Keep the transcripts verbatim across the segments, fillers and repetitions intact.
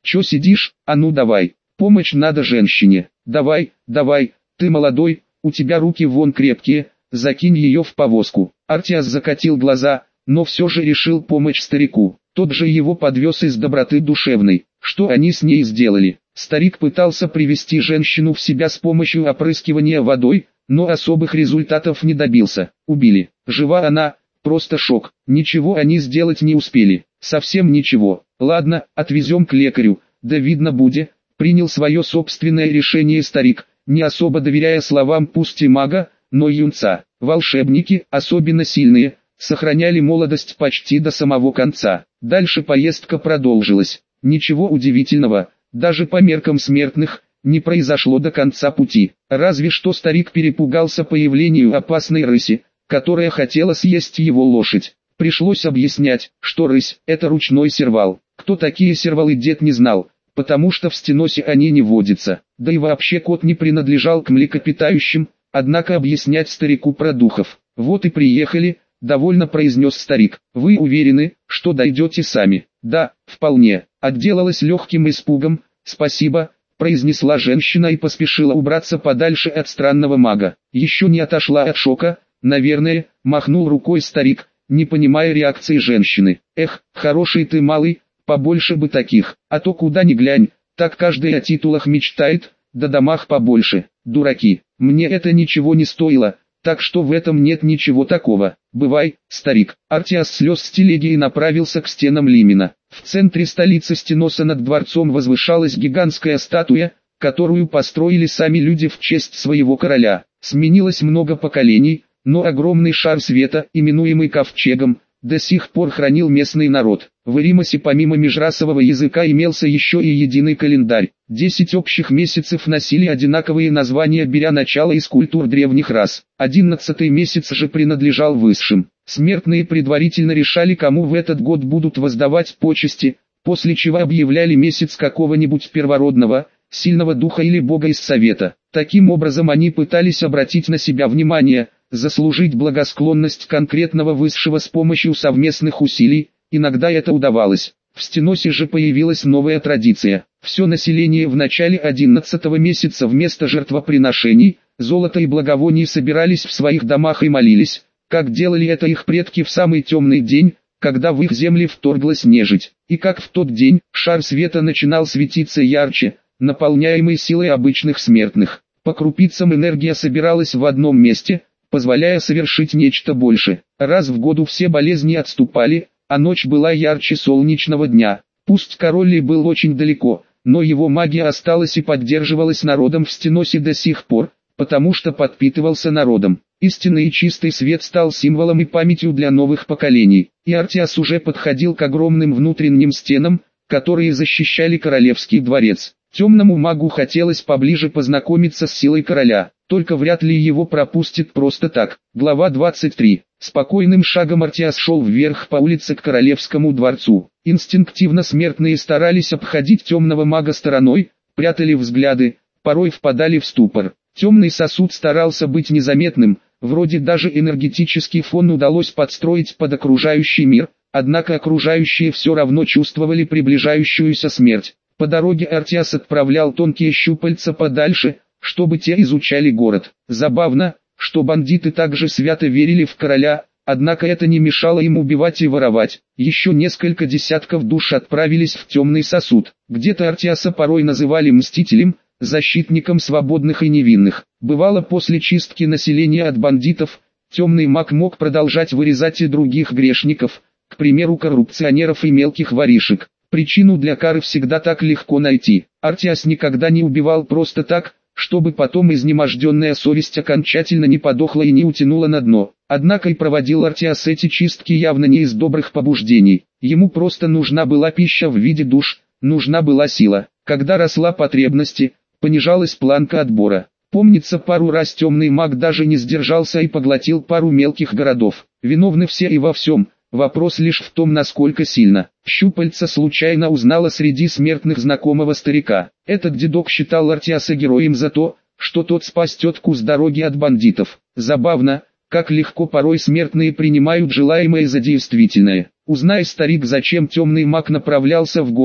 Чё сидишь, а ну давай, помощь надо женщине, давай, давай, ты молодой, у тебя руки вон крепкие, закинь ее в повозку. Артиас закатил глаза, но все же решил помочь старику. Тот же его подвез из доброты душевной. Что они с ней сделали? Старик пытался привести женщину в себя с помощью опрыскивания водой, но особых результатов не добился. Убили. Жива она, просто шок. Ничего они сделать не успели. Совсем ничего. Ладно, отвезем к лекарю, да видно будет. Принял свое собственное решение старик, не особо доверяя словам пусть и мага, но юнца. Волшебники, особенно сильные, сохраняли молодость почти до самого конца. Дальше поездка продолжилась. Ничего удивительного, даже по меркам смертных, не произошло до конца пути. Разве что старик перепугался появлению опасной рыси, которая хотела съесть его лошадь. Пришлось объяснять, что рысь – это ручной сервал. Кто такие сервалы, дед не знал, потому что в стеносе они не водятся. Да и вообще кот не принадлежал к млекопитающим, однако объяснять старику про духов. Вот и приехали, довольно произнес старик. Вы уверены, что дойдете сами? Да, вполне. Отделалась легким испугом. Спасибо, произнесла женщина и поспешила убраться подальше от странного мага. Еще не отошла от шока, наверное, махнул рукой старик, не понимая реакции женщины. Эх, хороший ты малый, побольше бы таких, а то куда ни глянь, так каждый о титулах мечтает, да домах побольше. Дураки, мне это ничего не стоило, так что в этом нет ничего такого. Бывай, старик. Артиас слез с телеги и направился к стенам Лимена. В центре столицы Стеноса над дворцом возвышалась гигантская статуя, которую построили сами люди в честь своего короля. Сменилось много поколений, но огромный шар света, именуемый ковчегом, до сих пор хранил местный народ. В Эримосе помимо межрасового языка имелся еще и единый календарь. Десять общих месяцев носили одинаковые названия, беря начало из культур древних рас. Одиннадцатый месяц же принадлежал высшим. Смертные предварительно решали, кому в этот год будут воздавать почести, после чего объявляли месяц какого-нибудь первородного, сильного духа или бога из совета. Таким образом они пытались обратить на себя внимание, заслужить благосклонность конкретного высшего с помощью совместных усилий. Иногда это удавалось. В Стеносе же появилась новая традиция. Все население в начале одиннадцатого месяца вместо жертвоприношений, золота и благовоний собирались в своих домах и молились, как делали это их предки в самый темный день, когда в их земли вторглась нежить. И как в тот день, шар света начинал светиться ярче, наполняемый силой обычных смертных. По крупицам энергия собиралась в одном месте, позволяя совершить нечто больше. Раз в году все болезни отступали, а ночь была ярче солнечного дня. Пусть король и был очень далеко, но его магия осталась и поддерживалась народом в Стеносе до сих пор, потому что подпитывался народом. Истинный и чистый свет стал символом и памятью для новых поколений, и Артиас уже подходил к огромным внутренним стенам, которые защищали королевский дворец. Темному магу хотелось поближе познакомиться с силой короля, только вряд ли его пропустят просто так. Глава двадцать три. Спокойным шагом Артиас шел вверх по улице к королевскому дворцу. Инстинктивно смертные старались обходить темного мага стороной, прятали взгляды, порой впадали в ступор. Темный сосуд старался быть незаметным, вроде даже энергетический фон удалось подстроить под окружающий мир, однако окружающие все равно чувствовали приближающуюся смерть. По дороге Артиас отправлял тонкие щупальца подальше, чтобы те изучали город. Забавно, что бандиты также свято верили в короля, однако это не мешало им убивать и воровать. Еще несколько десятков душ отправились в темный сосуд. Где-то Артиаса порой называли мстителем, защитником свободных и невинных. Бывало, после чистки населения от бандитов, темный маг мог продолжать вырезать и других грешников, к примеру коррупционеров и мелких воришек. Причину для кары всегда так легко найти. Артиас никогда не убивал просто так, чтобы потом изнеможденная совесть окончательно не подохла и не утянула на дно. Однако и проводил Артиас эти чистки явно не из добрых побуждений. Ему просто нужна была пища в виде душ, нужна была сила. Когда росла потребность, понижалась планка отбора. Помнится, пару раз темный маг даже не сдержался и поглотил пару мелких городов. Виновны все и во всем. Вопрос лишь в том, насколько сильно. Щупальца случайно узнала среди смертных знакомого старика. Этот дедок считал Артиаса героем за то, что тот спас тетку с дороги от бандитов. Забавно, как легко порой смертные принимают желаемое за действительное. Узнай, старик, зачем темный маг направлялся в город,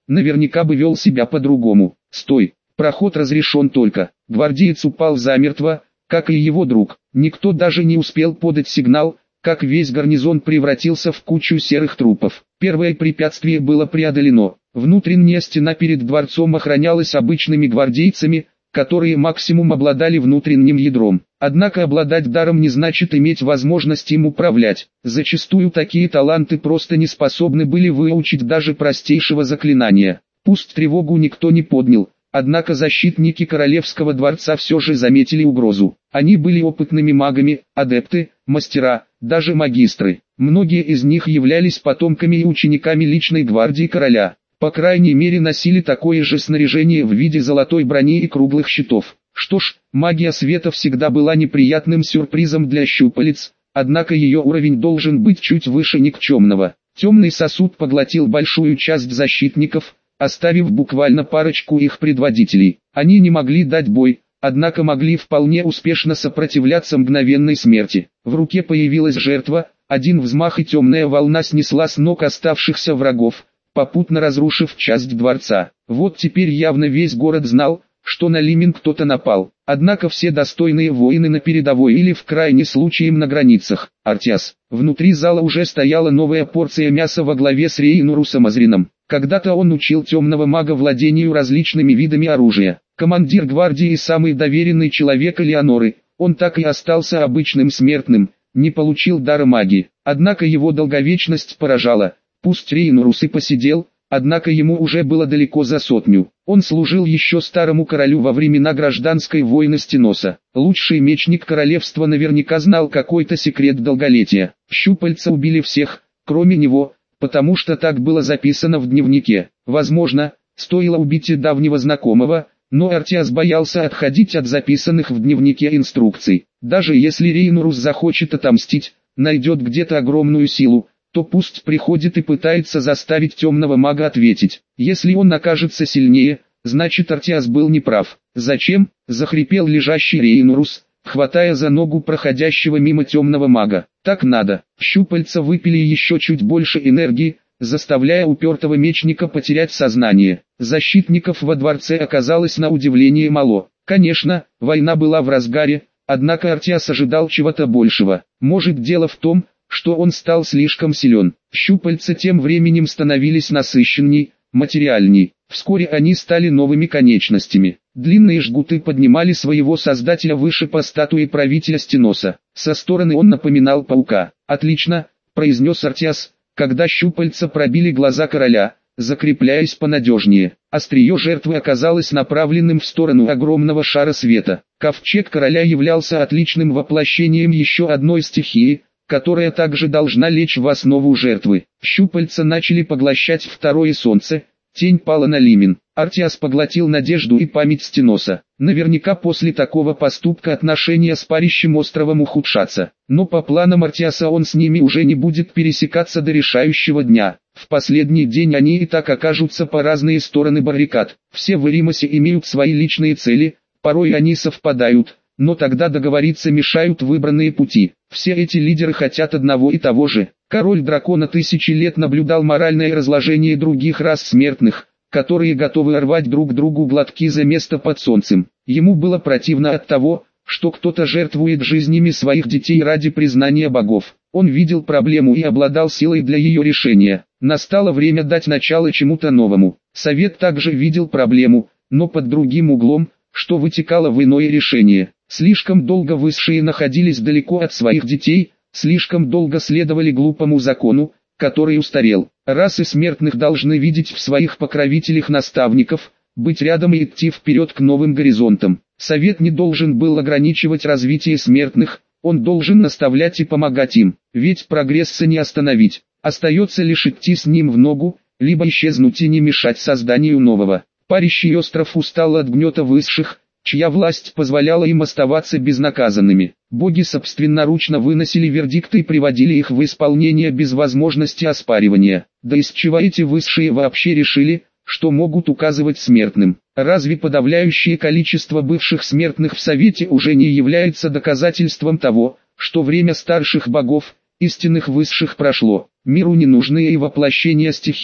наверняка бы вел себя по-другому. Стой, проход разрешен только. Гвардеец упал замертво, как и его друг. Никто даже не успел подать сигнал, как весь гарнизон превратился в кучу серых трупов. Первое препятствие было преодолено. Внутренняя стена перед дворцом охранялась обычными гвардейцами, которые максимум обладали внутренним ядром. Однако обладать даром не значит иметь возможность им управлять. Зачастую такие таланты просто не способны были выучить даже простейшего заклинания. Пусть тревогу никто не поднял, однако защитники королевского дворца все же заметили угрозу. Они были опытными магами, адепты, мастера, даже магистры. Многие из них являлись потомками и учениками личной гвардии короля. По крайней мере носили такое же снаряжение в виде золотой брони и круглых щитов. Что ж, магия света всегда была неприятным сюрпризом для щупалец, однако ее уровень должен быть чуть выше никчемного. Темный сосуд поглотил большую часть защитников, оставив буквально парочку их предводителей. Они не могли дать бой, однако могли вполне успешно сопротивляться мгновенной смерти. В руке появилась жертва, один взмах и темная волна снесла с ног оставшихся врагов, попутно разрушив часть дворца. Вот теперь явно весь город знал, что на Лимин кто-то напал. Однако все достойные воины на передовой или в крайнем случае на границах. Артиас. Внутри зала уже стояла новая порция мяса во главе с Рейнурусом Азрином. Когда-то он учил темного мага владению различными видами оружия. Командир гвардии и самый доверенный человек Элеоноры, он так и остался обычным смертным, не получил дара магии. Однако его долговечность поражала. Пусть Рейнурус и посидел, однако ему уже было далеко за сотню. Он служил еще старому королю во времена гражданской войны Стеноса. Лучший мечник королевства наверняка знал какой-то секрет долголетия. Щупальца убили всех, кроме него, потому что так было записано в дневнике. Возможно, стоило убить и давнего знакомого, но Артиас боялся отходить от записанных в дневнике инструкций. Даже если Рейнурус захочет отомстить, найдет где-то огромную силу, то пусть приходит и пытается заставить темного мага ответить. Если он окажется сильнее, значит Артиас был неправ. «Зачем?» – захрипел лежащий Рейнурус, хватая за ногу проходящего мимо темного мага. «Так надо». Щупальца выпили еще чуть больше энергии, заставляя упертого мечника потерять сознание. Защитников во дворце оказалось на удивление мало. Конечно, война была в разгаре, однако Артиас ожидал чего-то большего. Может, дело в том, что он стал слишком силен. Щупальца тем временем становились насыщенней, материальней. Вскоре они стали новыми конечностями. Длинные жгуты поднимали своего создателя выше по статуе правителя Стеноса. Со стороны он напоминал паука. «Отлично», — произнес Артиас, когда щупальца пробили глаза короля, закрепляясь понадежнее. Острие жертвы оказалось направленным в сторону огромного шара света. Ковчег короля являлся отличным воплощением еще одной стихии, которая также должна лечь в основу жертвы. Щупальца начали поглощать второе солнце, тень пала на Лимин. Артиас поглотил надежду и память Стеноса. Наверняка после такого поступка отношения с парящим островом ухудшатся. Но по планам Артиаса он с ними уже не будет пересекаться до решающего дня. В последний день они и так окажутся по разные стороны баррикад. Все в Эримосе имеют свои личные цели, порой они совпадают, но тогда договориться мешают выбранные пути. Все эти лидеры хотят одного и того же. Король дракона тысячи лет наблюдал моральное разложение других рас смертных, которые готовы рвать друг другу глотки за место под солнцем. Ему было противно от того, что кто-то жертвует жизнями своих детей ради признания богов. Он видел проблему и обладал силой для ее решения. Настало время дать начало чему-то новому. Совет также видел проблему, но под другим углом, что вытекало в иное решение. Слишком долго высшие находились далеко от своих детей, слишком долго следовали глупому закону, который устарел. Расы смертных должны видеть в своих покровителях наставников, быть рядом и идти вперед к новым горизонтам. Совет не должен был ограничивать развитие смертных, он должен наставлять и помогать им, ведь прогресса не остановить. Остается лишь идти с ним в ногу, либо исчезнуть и не мешать созданию нового. Парящий остров устал от гнета высших, чья власть позволяла им оставаться безнаказанными. Боги собственноручно выносили вердикты и приводили их в исполнение без возможности оспаривания. Да из чего эти высшие вообще решили, что могут указывать смертным? Разве подавляющее количество бывших смертных в Совете уже не является доказательством того, что время старших богов, истинных высших прошло? Миру не нужны и воплощения стихий,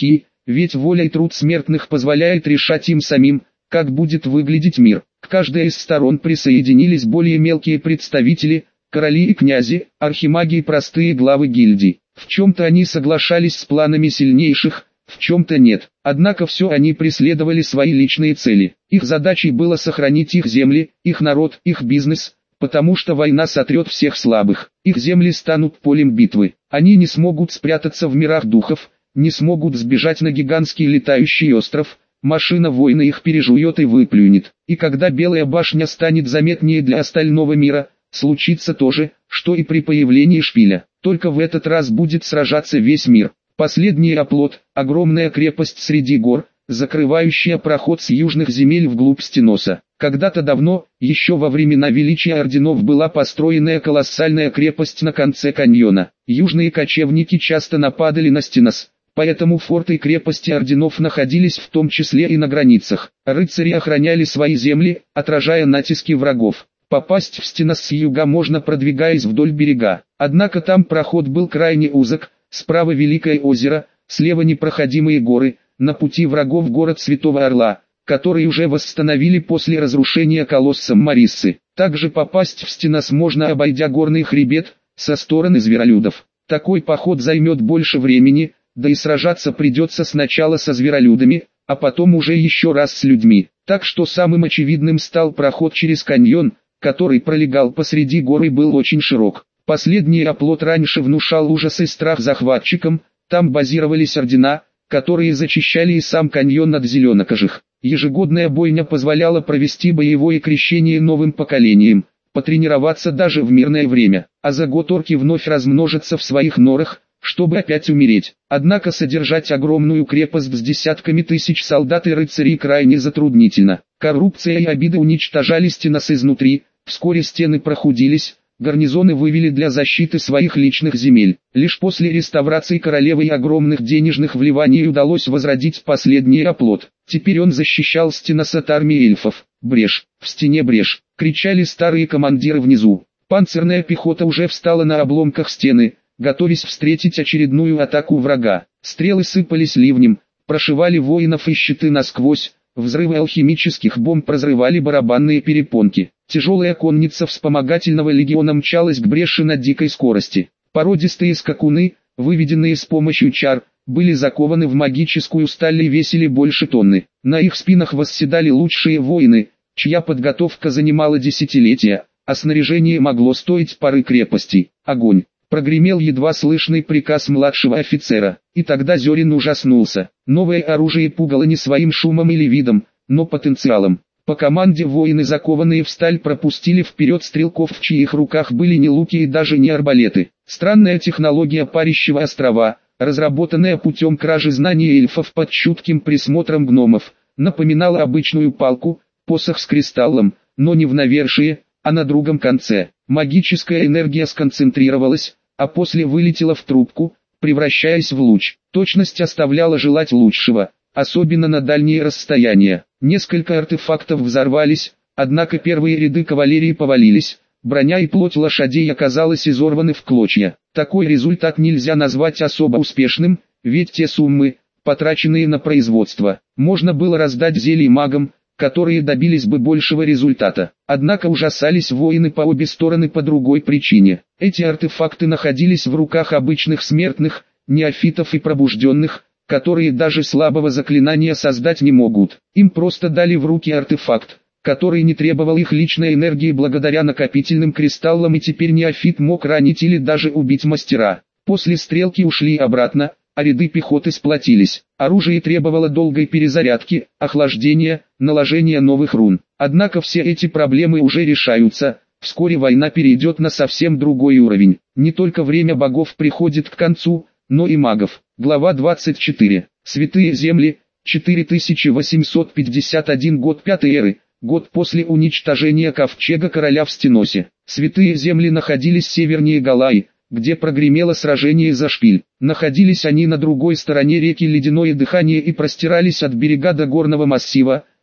ведь воля и труд смертных позволяет решать им самим, как будет выглядеть мир. К каждой из сторон присоединились более мелкие представители, короли и князи, архимаги и простые главы гильдий. В чем-то они соглашались с планами сильнейших, в чем-то нет. Однако все они преследовали свои личные цели. Их задачей было сохранить их земли, их народ, их бизнес, потому что война сотрет всех слабых. Их земли станут полем битвы. Они не смогут спрятаться в мирах духов, не смогут сбежать на гигантский летающий остров. Машина воина их пережует и выплюнет. И когда Белая башня станет заметнее для остального мира, случится то же, что и при появлении шпиля. Только в этот раз будет сражаться весь мир. Последний оплот, огромная крепость среди гор, закрывающая проход с южных земель вглубь Стеноса. Когда-то давно, еще во времена величия орденов, была построенная колоссальная крепость на конце каньона. Южные кочевники часто нападали на Стенос, поэтому форты и крепости орденов находились в том числе и на границах. Рыцари охраняли свои земли, отражая натиски врагов. Попасть в Стенос с юга можно, продвигаясь вдоль берега. Однако там проход был крайне узок, справа Великое озеро, слева непроходимые горы, на пути врагов город Святого Орла, который уже восстановили после разрушения колоссом Мариссы. Также попасть в Стенос можно, обойдя горный хребет, со стороны зверолюдов. Такой поход займет больше времени, да и сражаться придется сначала со зверолюдами, а потом уже еще раз с людьми. Так что самым очевидным стал проход через каньон, который пролегал посреди горы, был очень широк. Последний оплот раньше внушал ужас и страх захватчикам, там базировались ордена, которые зачищали и сам каньон от зеленокожих. Ежегодная бойня позволяла провести боевое крещение новым поколениям, потренироваться даже в мирное время, а за год орки вновь размножатся в своих норах, чтобы опять умереть. Однако содержать огромную крепость с десятками тысяч солдат и рыцарей крайне затруднительно. Коррупция и обиды уничтожали Стенос изнутри, вскоре стены прохудились, гарнизоны вывели для защиты своих личных земель. Лишь после реставрации королевы и огромных денежных вливаний удалось возродить последний оплот. Теперь он защищал Стенос от армии эльфов. «Брешь! В стене брешь!» — кричали старые командиры внизу. Панцирная пехота уже встала на обломках стены, готовясь встретить очередную атаку врага. Стрелы сыпались ливнем, прошивали воинов и щиты насквозь, взрывы алхимических бомб разрывали барабанные перепонки. Тяжелая конница вспомогательного легиона мчалась к бреши на дикой скорости. Породистые скакуны, выведенные с помощью чар, были закованы в магическую сталь и весили больше тонны. На их спинах восседали лучшие воины, чья подготовка занимала десятилетия, а снаряжение могло стоить пары крепостей. Огонь! Прогремел едва слышный приказ младшего офицера, и тогда Зерин ужаснулся. Новое оружие пугало не своим шумом или видом, но потенциалом. По команде воины, закованные в сталь, пропустили вперед стрелков, в чьих руках были не луки и даже не арбалеты. Странная технология парящего острова, разработанная путем кражи знаний эльфов под чутким присмотром гномов, напоминала обычную палку, посох с кристаллом, но не в навершие, а на другом конце. Магическая энергия сконцентрировалась, а после вылетела в трубку, превращаясь в луч. Точность оставляла желать лучшего, особенно на дальние расстояния. Несколько артефактов взорвались, однако первые ряды кавалерии повалились, броня и плоть лошадей оказалась изорваны в клочья. Такой результат нельзя назвать особо успешным, ведь те суммы, потраченные на производство, можно было раздать зелий магам, которые добились бы большего результата. Однако ужасались воины по обе стороны по другой причине. Эти артефакты находились в руках обычных смертных, неофитов и пробужденных, которые даже слабого заклинания создать не могут. Им просто дали в руки артефакт, который не требовал их личной энергии благодаря накопительным кристаллам, и теперь неофит мог ранить или даже убить мастера. После стрелки ушли обратно, а ряды пехоты сплотились. Оружие требовало долгой перезарядки, охлаждения, наложения новых рун. Однако все эти проблемы уже решаются, вскоре война перейдет на совсем другой уровень. Не только время богов приходит к концу, но и магов. Глава двадцать четыре. Святые земли, четыре тысячи восемьсот пятьдесят один год пятой эры, год после уничтожения ковчега короля в Стеносе. Святые земли находились севернее Галаи, где прогремело сражение за шпиль. Находились они на другой стороне реки Ледяное Дыхание и простирались от берега до горного массива,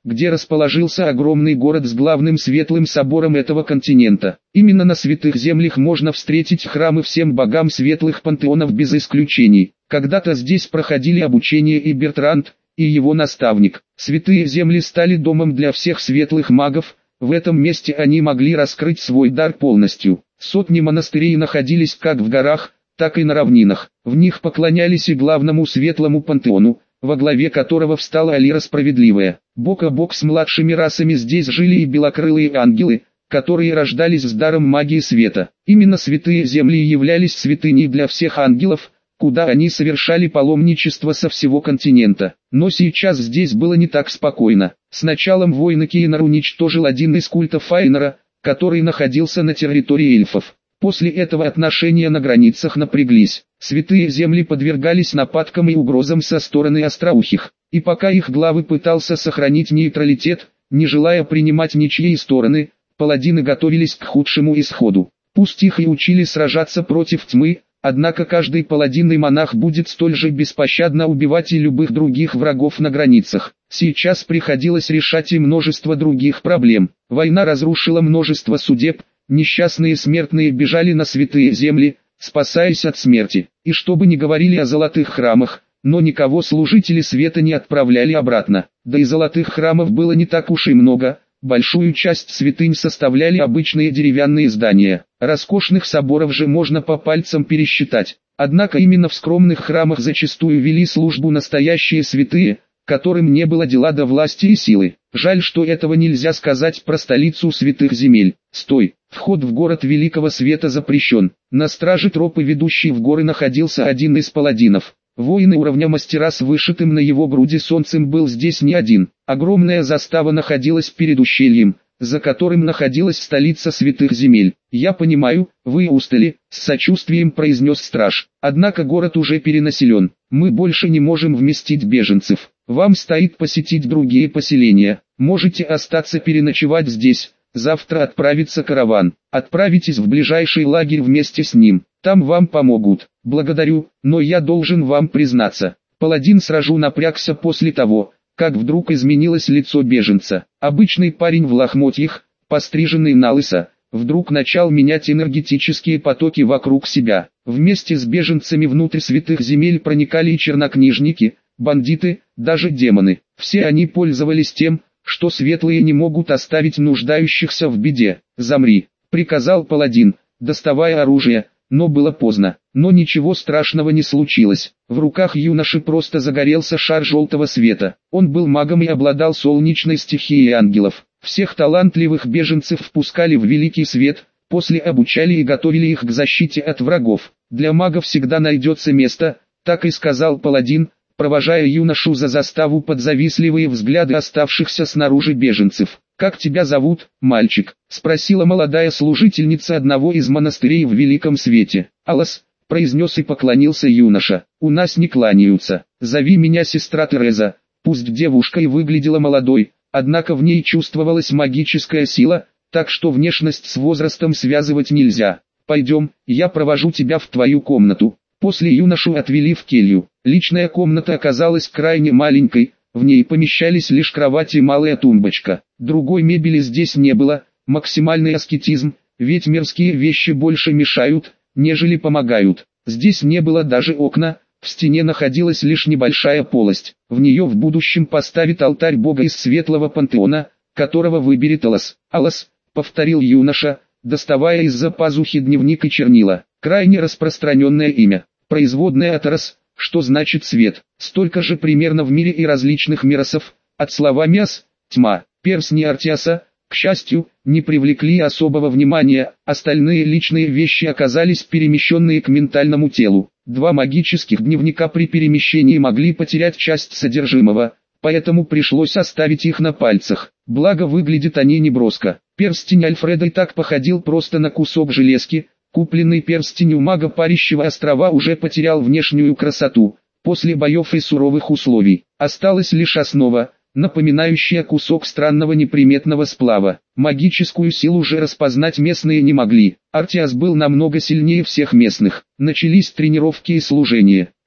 где расположился огромный город с главным светлым собором этого континента. Именно на святых землях можно встретить храмы всем богам светлых пантеонов без исключений. Когда-то здесь проходили обучение и Бертранд, и его наставник. Святые земли стали домом для всех светлых магов, в этом месте они могли раскрыть свой дар полностью. Сотни монастырей находились как в горах, так и на равнинах. В них поклонялись и главному светлому пантеону, во главе которого встала Алира Справедливая. Бок о бок с младшими расами здесь жили и белокрылые ангелы, которые рождались с даром магии света. Именно святые земли являлись святыней для всех ангелов, куда они совершали паломничество со всего континента. Но сейчас здесь было не так спокойно. С началом войны Кейнар уничтожил один из культов Файнера, который находился на территории эльфов. После этого отношения на границах напряглись. Святые земли подвергались нападкам и угрозам со стороны остроухих. И пока их главы пытался сохранить нейтралитет, не желая принимать ничьей стороны, паладины готовились к худшему исходу. Пусть их и учили сражаться против тьмы, однако каждый паладин и монах будет столь же беспощадно убивать и любых других врагов на границах. Сейчас приходилось решать и множество других проблем. Война разрушила множество судеб, несчастные смертные бежали на святые земли, спасаясь от смерти. И что бы ни говорили о золотых храмах, но никого служители света не отправляли обратно. Да и золотых храмов было не так уж и много. Большую часть святынь составляли обычные деревянные здания. Роскошных соборов же можно по пальцам пересчитать. Однако именно в скромных храмах зачастую вели службу настоящие святые, которым не было дела до власти и силы. Жаль, что этого нельзя сказать про столицу святых земель. Стой! Вход в город Великого Света запрещен. На страже тропы, ведущей в горы, находился один из паладинов. Воин уровня мастера с вышитым на его груди солнцем был здесь не один. Огромная застава находилась перед ущельем, за которым находилась столица святых земель. «Я понимаю, вы устали», — с сочувствием произнес страж. «Однако город уже перенаселен. Мы больше не можем вместить беженцев. Вам стоит посетить другие поселения. Можете остаться переночевать здесь. Завтра отправится караван. Отправитесь в ближайший лагерь вместе с ним. Там вам помогут». «Благодарю, но я должен вам признаться». Паладин сразу напрягся после того, как вдруг изменилось лицо беженца. Обычный парень в лохмотьях, постриженный налысо, вдруг начал менять энергетические потоки вокруг себя. Вместе с беженцами внутрь святых земель проникали и чернокнижники, бандиты, даже демоны. Все они пользовались тем, что светлые не могут оставить нуждающихся в беде. «Замри», — приказал паладин, доставая оружие, но было поздно. Но ничего страшного не случилось. В руках юноши просто загорелся шар желтого света. Он был магом и обладал солнечной стихией ангелов. Всех талантливых беженцев впускали в великий свет, после обучали и готовили их к защите от врагов. «Для мага всегда найдется место», — так и сказал паладин, провожая юношу за заставу под завистливые взгляды оставшихся снаружи беженцев. «Как тебя зовут, мальчик?» — спросила молодая служительница одного из монастырей в Великом Свете. «Алас», — произнес и поклонился юноша. «У нас не кланяются. Зови меня сестра Тереза». Пусть девушка и выглядела молодой, однако в ней чувствовалась магическая сила, так что внешность с возрастом связывать нельзя. «Пойдем, я провожу тебя в твою комнату». После юношу отвели в келью. Личная комната оказалась крайне маленькой, в ней помещались лишь кровать и малая тумбочка. Другой мебели здесь не было, максимальный аскетизм, ведь мирские вещи больше мешают, нежели помогают. Здесь не было даже окна, в стене находилась лишь небольшая полость. В нее в будущем поставит алтарь бога из светлого пантеона, которого выберет Алас. «Алас», — повторил юноша, доставая из-за пазухи дневник и чернила. Крайне распространенное имя, производное от Арас, что значит свет. Столько же примерно в мире и различных миросов, от слова «мяс», «тьма». Перстни Артиаса, к счастью, не привлекли особого внимания, остальные личные вещи оказались перемещенные к ментальному телу. Два магических дневника при перемещении могли потерять часть содержимого, поэтому пришлось оставить их на пальцах. Благо выглядят они неброско. Перстень Альфреда и так походил просто на кусок железки. Купленный перстень у мага Парящего острова уже потерял внешнюю красоту, после боев и суровых условий. Осталась лишь основа, напоминающая кусок странного неприметного сплава. Магическую силу же распознать местные не могли. Артиас был намного сильнее всех местных. Начались тренировки и служения.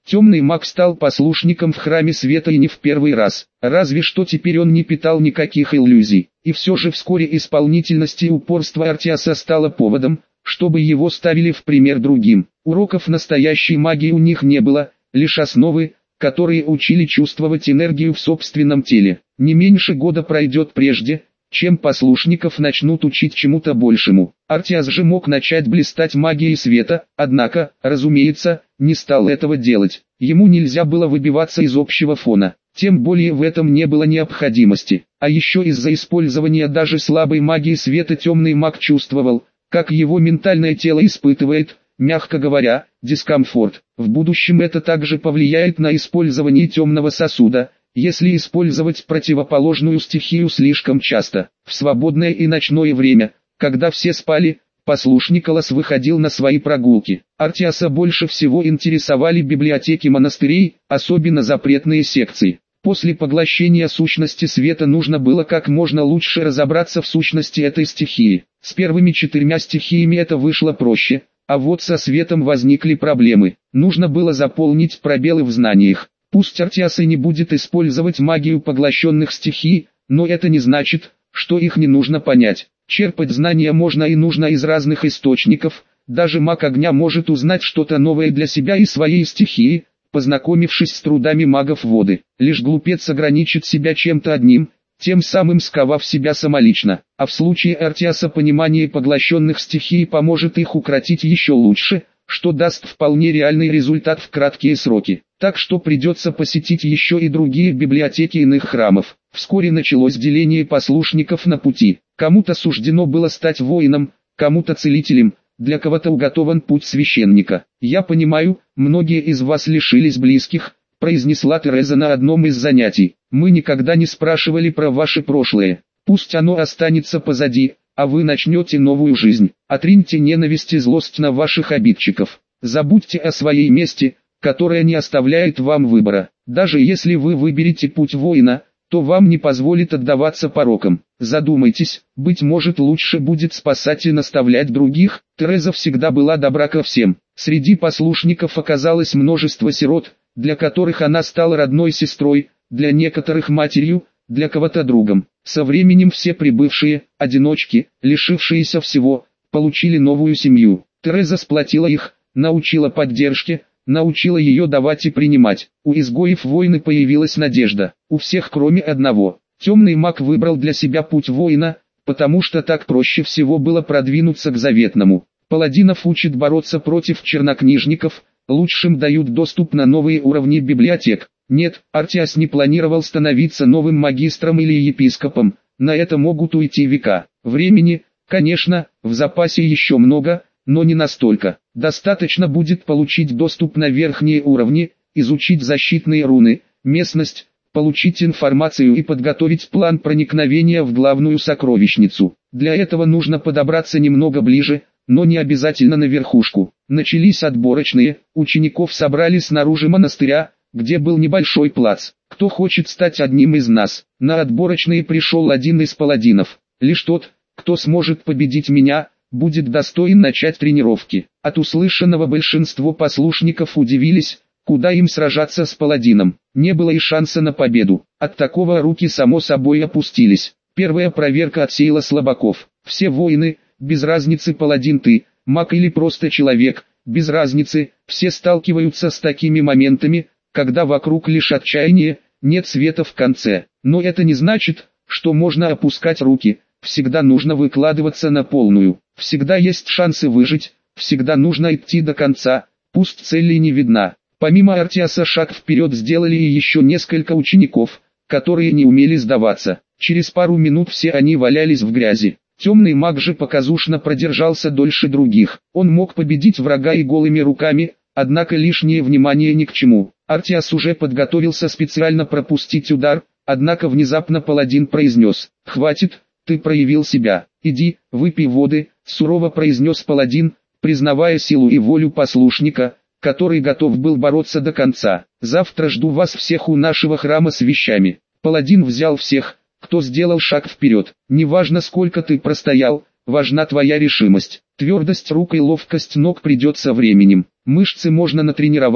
Темный маг стал послушником в храме света и не в первый раз, разве что теперь он не питал никаких иллюзий. И все же вскоре исполнительность и упорство Артиаса стало поводом, чтобы его ставили в пример другим. Уроков настоящей магии у них не было, лишь основы, которые учили чувствовать энергию в собственном теле. Не меньше года пройдет прежде, чем послушников начнут учить чему-то большему. Артиас же мог начать блистать магией света, однако, разумеется, не стал этого делать. Ему нельзя было выбиваться из общего фона, тем более в этом не было необходимости. А еще из-за использования даже слабой магии света темный маг чувствовал, как его ментальное тело испытывает, мягко говоря, дискомфорт. В будущем это также повлияет на использование темного сосуда, если использовать противоположную стихию слишком часто. В свободное и ночное время, когда все спали, послушник Алас выходил на свои прогулки. Артиаса больше всего интересовали библиотеки монастырей, особенно запретные секции. После поглощения сущности света нужно было как можно лучше разобраться в сущности этой стихии. С первыми четырьмя стихиями это вышло проще, а вот со светом возникли проблемы. Нужно было заполнить пробелы в знаниях. Пусть Артиас и не будет использовать магию поглощенных стихий, но это не значит, что их не нужно понять. Черпать знания можно и нужно из разных источников, даже маг огня может узнать что-то новое для себя и своей стихии, познакомившись с трудами магов воды. Лишь глупец ограничит себя чем-то одним, тем самым сковав себя самолично, а в случае Артиаса понимание поглощенных стихий поможет их укротить еще лучше, что даст вполне реальный результат в краткие сроки. Так что придется посетить еще и другие библиотеки иных храмов. Вскоре началось деление послушников на пути. Кому-то суждено было стать воином, кому-то целителем, для кого-то уготован путь священника. «Я понимаю, многие из вас лишились близких», — произнесла Тереза на одном из занятий. «Мы никогда не спрашивали про ваше прошлое. Пусть оно останется позади, а вы начнете новую жизнь. Отриньте ненависть и злость на ваших обидчиков. Забудьте о своей мести, которая не оставляет вам выбора. Даже если вы выберете путь воина, то вам не позволит отдаваться порокам. Задумайтесь, быть может лучше будет спасать и наставлять других». Тереза всегда была добра ко всем. Среди послушников оказалось множество сирот, для которых она стала родной сестрой, для некоторых матерью, для кого-то другом. Со временем все прибывшие, одиночки, лишившиеся всего, получили новую семью. Тереза сплотила их, научила поддержке, научила ее давать и принимать. У изгоев войны появилась надежда. У всех кроме одного. Темный маг выбрал для себя путь воина, потому что так проще всего было продвинуться к заветному. Паладинов учат бороться против чернокнижников, лучшим дают доступ на новые уровни библиотек. Нет, Артиас не планировал становиться новым магистром или епископом, на это могут уйти века. Времени, конечно, в запасе еще много, но не настолько. Достаточно будет получить доступ на верхние уровни, изучить защитные руны, местность, получить информацию и подготовить план проникновения в главную сокровищницу. Для этого нужно подобраться немного ближе, но не обязательно на верхушку. Начались отборочные, учеников собрали снаружи монастыря, где был небольшой плац. «Кто хочет стать одним из нас?» На отборочные пришел один из паладинов. «Лишь тот, кто сможет победить меня, будет достоин начать тренировки». От услышанного большинство послушников удивились, куда им сражаться с паладином. Не было и шанса на победу. От такого руки само собой опустились. Первая проверка отсеяла слабаков. Все воины, без разницы паладин ты, маг или просто человек, без разницы, все сталкиваются с такими моментами, когда вокруг лишь отчаяние, нет света в конце. Но это не значит, что можно опускать руки, всегда нужно выкладываться на полную. Всегда есть шансы выжить, всегда нужно идти до конца, пусть цель и не видна. Помимо Артиаса шаг вперед сделали и еще несколько учеников, которые не умели сдаваться. Через пару минут все они валялись в грязи. Темный маг же показушно продержался дольше других. Он мог победить врага и голыми руками, однако лишнее внимание ни к чему. Артиас уже подготовился специально пропустить удар, однако внезапно паладин произнес: «Хватит, ты проявил себя, иди, выпей воды», сурово произнес паладин, признавая силу и волю послушника, который готов был бороться до конца. «Завтра жду вас всех у нашего храма с вещами». Паладин взял всех, кто сделал шаг вперед. «Неважно, сколько ты простоял, важна твоя решимость. Твердость рук и ловкость ног придет со временем. Мышцы можно натренировать,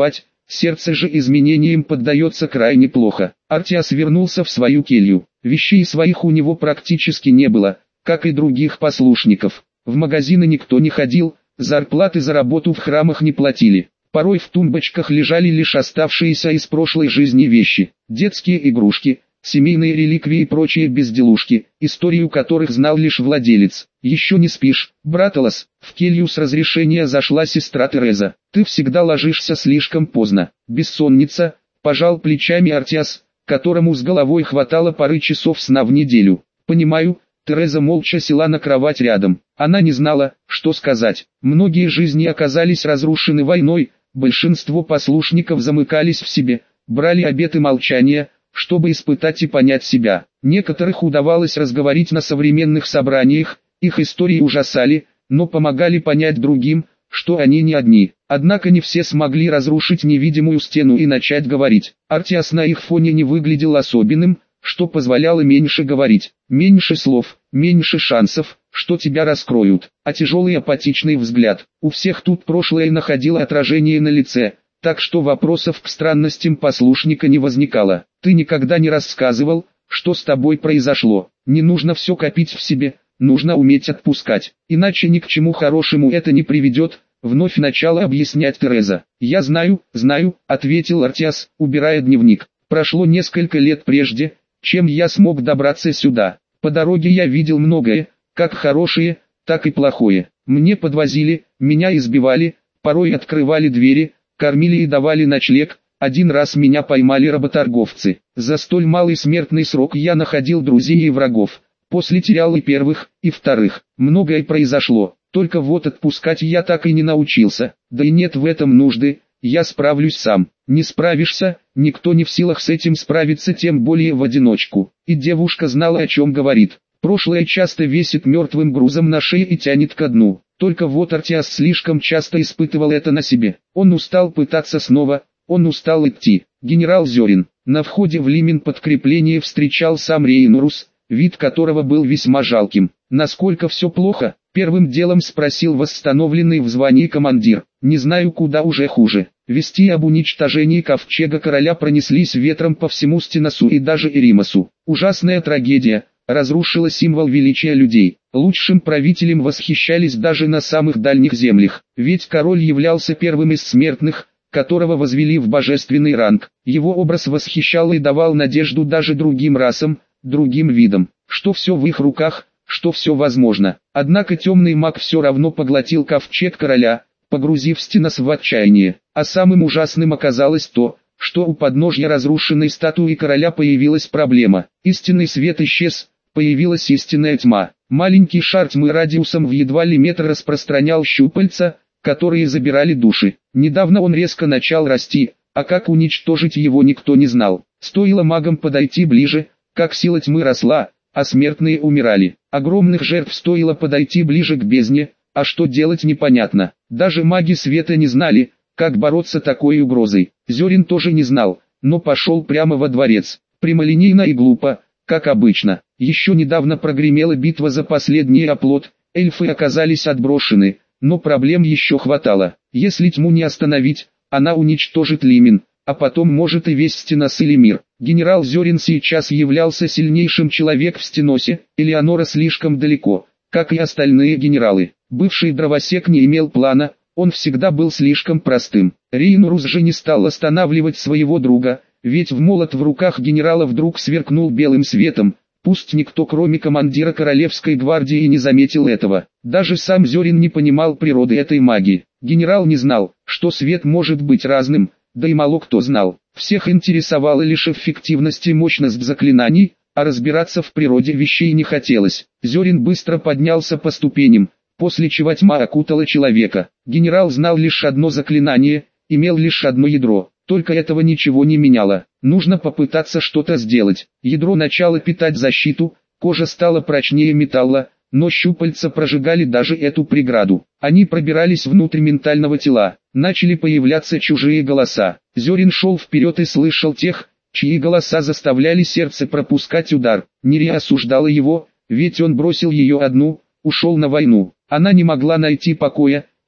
сердце же изменениям поддается крайне плохо. Артиас вернулся в свою келью. Вещей своих у него практически не было, как и других послушников. В магазины никто не ходил, зарплаты за работу в храмах не платили. Порой в тумбочках лежали лишь оставшиеся из прошлой жизни вещи, детские игрушки, семейные реликвии и прочие безделушки, историю которых знал лишь владелец. «Еще не спишь, братолос?» В келью с разрешения зашла сестра Тереза. «Ты всегда ложишься слишком поздно. Бессонница», — пожал плечами Артиас, которому с головой хватало пары часов сна в неделю. «Понимаю». Тереза молча села на кровать рядом. Она не знала, что сказать. Многие жизни оказались разрушены войной, большинство послушников замыкались в себе, брали обеты молчания, чтобы испытать и понять себя. Некоторых удавалось разговорить на современных собраниях, их истории ужасали, но помогали понять другим, что они не одни. Однако не все смогли разрушить невидимую стену и начать говорить. Артиас на их фоне не выглядел особенным, что позволяло меньше говорить, меньше слов, меньше шансов, что тебя раскроют. А тяжелый апатичный взгляд. У всех тут прошлое находило отражение на лице, так что вопросов к странностям послушника не возникало. Ты никогда не рассказывал, что с тобой произошло. Не нужно все копить в себе, нужно уметь отпускать, иначе ни к чему хорошему это не приведет. Вновь начала объяснять Тереза. «Я знаю, знаю», — ответил Артиас, убирая дневник. «Прошло несколько лет прежде, чем я смог добраться сюда. По дороге я видел многое, как хорошее, так и плохое. Мне подвозили, меня избивали, порой открывали двери, кормили и давали ночлег. Один раз меня поймали работорговцы. За столь малый смертный срок я находил друзей и врагов. После терял и первых, и вторых. Многое произошло, только вот отпускать я так и не научился. Да и нет в этом нужды, я справлюсь сам. Не справишься, никто не в силах с этим справиться, тем более в одиночку». И девушка знала, о чем говорит. Прошлое часто весит мертвым грузом на шее и тянет ко дну. Только вот Артиас слишком часто испытывал это на себе. Он устал пытаться снова, он устал идти. Генерал Зерин. На входе в Лимен подкрепление встречал сам Рейнурус, вид которого был весьма жалким. «Насколько все плохо?» — первым делом спросил восстановленный в звании командир. «Не знаю, куда уже хуже». Вести об уничтожении ковчега короля пронеслись ветром по всему Стеносу и даже Эримосу. Ужасная трагедия разрушила символ величия людей. Лучшим правителем восхищались даже на самых дальних землях, ведь король являлся первым из смертных, которого возвели в божественный ранг. Его образ восхищал и давал надежду даже другим расам, другим видам, что все в их руках, что все возможно. Однако темный маг все равно поглотил ковчег короля, погрузив Стенос в отчаяние. А самым ужасным оказалось то, что у подножья разрушенной статуи короля появилась проблема. Истинный свет исчез, появилась истинная тьма. Маленький шар тьмы радиусом в едва ли метр распространял щупальца, которые забирали души. Недавно он резко начал расти, а как уничтожить его никто не знал. Стоило магам подойти ближе, как сила тьмы росла, а смертные умирали. Огромных жертв стоило подойти ближе к бездне, а что делать непонятно. Даже маги света не знали, как бороться с такой угрозой. Зерин тоже не знал, но пошел прямо во дворец. Прямолинейно и глупо, как обычно. Еще недавно прогремела битва за последний оплот, эльфы оказались отброшены, но проблем еще хватало. Если тьму не остановить, она уничтожит Лимен, а потом может и весь Стенос или мир. Генерал Зерин сейчас являлся сильнейшим человеком в Стеносе, Элеонора слишком далеко, как и остальные генералы. Бывший дровосек не имел плана, он всегда был слишком простым. Рейнурус же не стал останавливать своего друга, ведь в молот в руках генерала вдруг сверкнул белым светом. Пусть никто кроме командира Королевской гвардии не заметил этого. Даже сам Зерин не понимал природы этой магии. Генерал не знал, что свет может быть разным, да и мало кто знал. Всех интересовала лишь эффективность и мощность заклинаний, а разбираться в природе вещей не хотелось. Зерин быстро поднялся по ступеням, после чего тьма окутала человека. Генерал знал лишь одно заклинание, имел лишь одно ядро. Только этого ничего не меняло. Нужно попытаться что-то сделать. Ядро начало питать защиту, кожа стала прочнее металла, но щупальца прожигали даже эту преграду. Они пробирались внутрь ментального тела. Начали появляться чужие голоса. Зерин шел вперед и слышал тех, чьи голоса заставляли сердце пропускать удар. Нири осуждала его, ведь он бросил ее одну, ушел на войну. Она не могла найти покоя,